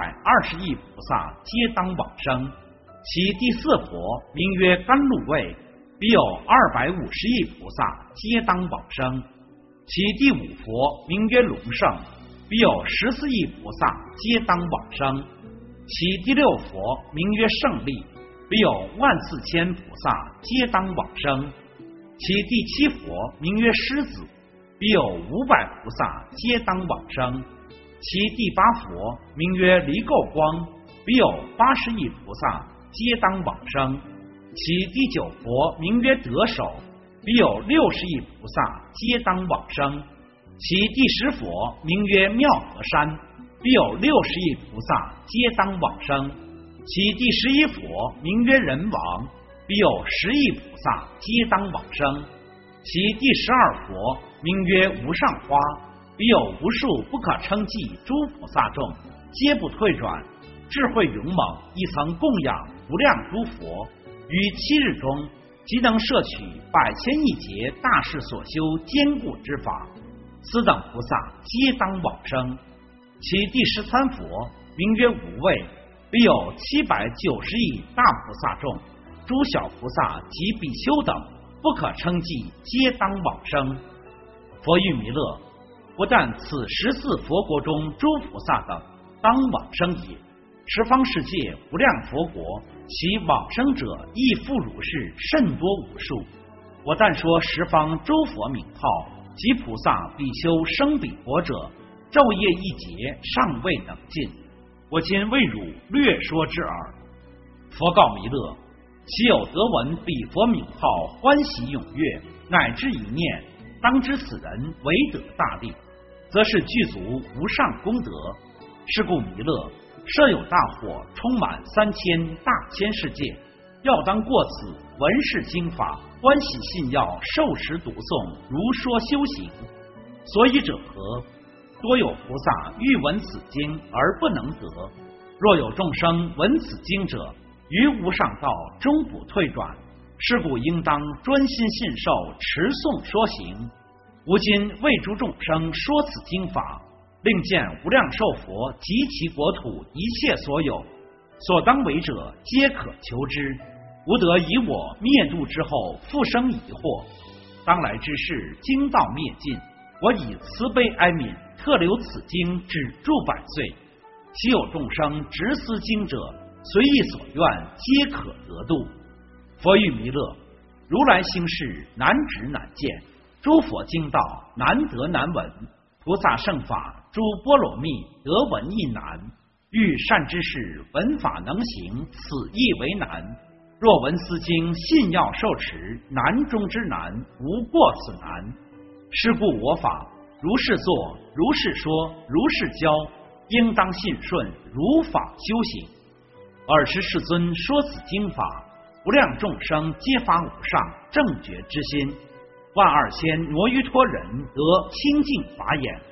220亿菩萨皆当往生。其第四佛名曰甘露味，彼有250亿菩萨皆当往生。其第五佛名曰龙胜，彼有14亿菩萨皆当往生。其第六佛名曰胜利，彼有14000菩萨皆当往生。其第七佛名曰狮子，彼有500菩萨皆当往生。其第八佛名曰离垢光，彼有80亿菩萨皆当往生。其第九佛名曰得手，彼有60亿菩萨皆当往生。其第十佛名曰妙德山，彼有60亿菩萨皆当往生。其第11佛名曰人王，彼有10亿菩萨皆当往生。其第12佛名曰无上花，彼有无数不可称计诸菩萨众，皆不退转，智慧勇猛，亦曾供养无量诸佛，于7日中即能摄取100,000亿劫大士所修坚固之法，此等菩萨皆当往生。其第13佛名曰无畏，彼有790亿大菩萨众，诸小菩萨及比丘等不可称计，皆当往生。佛欲弥勒，不但此14佛国中诸菩萨等当往生也，十方世界无量佛国，其往生者亦复如是，甚多无数。我但说十方诸佛名号及菩萨比丘生彼国者，昼夜一劫尚未能尽，我今为汝略说之耳。佛告弥勒：其有得闻彼佛名号，欢喜踊跃，乃至一念，当知此人为得大利，则是具足无上功德。是故弥勒设有大火，充满3000大千世界，要当过此，闻是经法，欢喜信要，受持读诵，如说修行。所以者何？多有菩萨欲闻此经而不能得，若有众生闻此经者，于无上道终不退转。是故应当专心信受，持诵说行。吾今为诸众生说此经法，令见无量寿佛及其国土一切所有，所当为者皆可求之，无得以我灭度之后复生疑惑。当来之事经道灭尽，我以慈悲哀悯，特留此经止住百岁。其有众生执思经者，随意所愿，皆可得度。佛欲弥勒，如来心事难知难见，诸佛经道难得难闻，菩萨圣法诸波罗蜜得闻亦难。欲善知识闻法能行，此亦为难。若闻斯经信要受持，难中之难，无过此难。是故我法如是作，如是说，如是教，应当信顺，如法修行。尔时世尊说此经法，无量众生皆发无上正觉之心，万二千挪于托人得清净法眼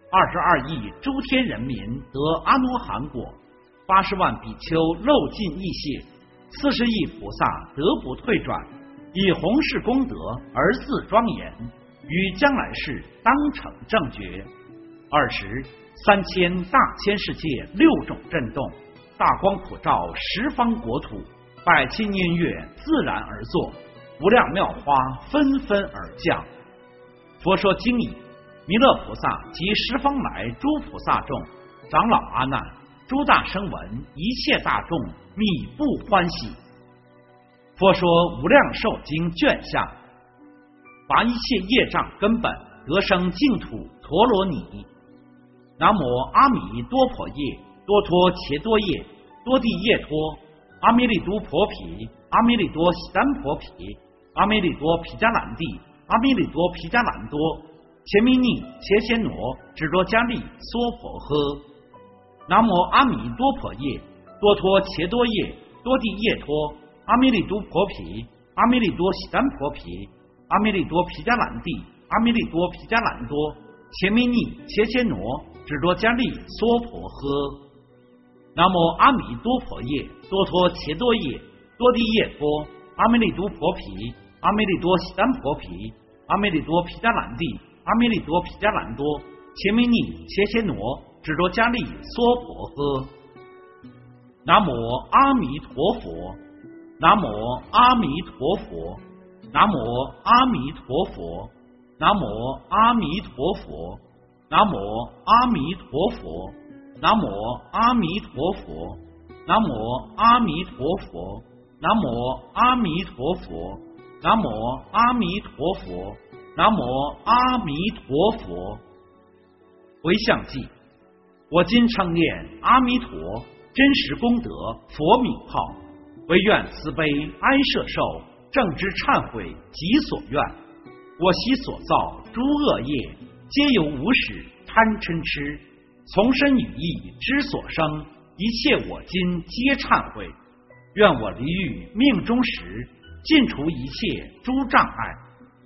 ，22亿诸天人民得阿罗汉果，80万比丘漏尽异谢，40亿菩萨得不退转，以弘誓功德而自庄严，于将来世当成正觉。尔时3000大千世界6种震动，大光普照十方国土，百千音乐自然而作，无量妙花纷纷而降。佛说经已，弥勒菩萨及十方来诸菩萨众、长老阿难、诸大声闻一切大众密不欢喜。佛说无量寿经卷下，拔一切业障根本，得生净土陀罗尼。南无阿弥多婆夜，多托切多夜，多地夜托，阿弥利都婆毗，阿弥利多悉丹婆毗，阿弥利多毗迦兰帝，阿弥利多毗迦兰多，切弥尼切仙罗只多迦利娑婆诃。南无阿弥多婆夜，多托切多夜，多地夜托，阿弥利都婆毗，阿弥利多悉丹婆毗，阿弥利多毗迦兰帝，阿弥利多毗迦兰多，切弥尼切仙罗只多迦利娑婆诃。南无阿弥多婆夜，多托切多夜，多地夜托，阿弥利都婆毗，阿弥利多悉丹婆毗，阿弥利多毗迦兰帝，阿弥利多毗迦兰多，切弥尼切仙罗只多迦利娑婆诃。南无阿弥陀佛，南无阿弥陀佛，南无阿弥陀佛，南无阿弥陀佛，南无阿弥陀佛，南无阿弥陀佛，南无阿弥陀佛，南无阿弥陀佛，南无阿弥陀佛，南无阿弥陀佛。回向偈：我今称念阿弥陀真实功德佛名号，唯愿慈悲哀摄受，正知忏悔及所愿。我昔所造诸恶业，皆由无始贪嗔痴，从身语意之所生，一切我今皆忏悔。愿我离欲命终时，尽除一切诸障碍，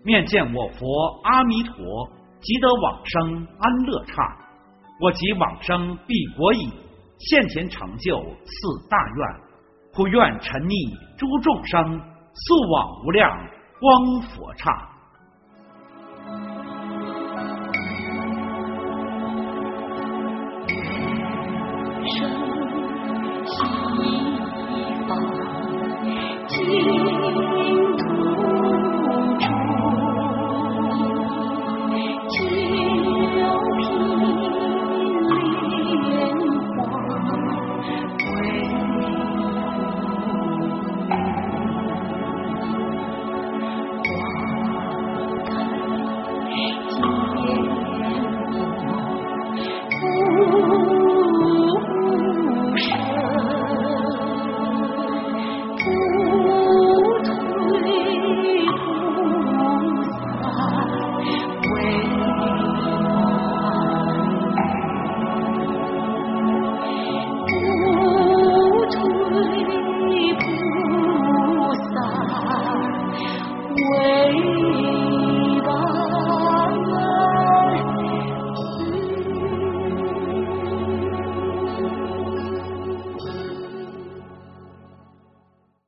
面见我佛阿弥陀，即得往生安乐刹。我即往生彼国矣，现前成就此大愿，故愿沉溺诸众生，速往无量光佛刹。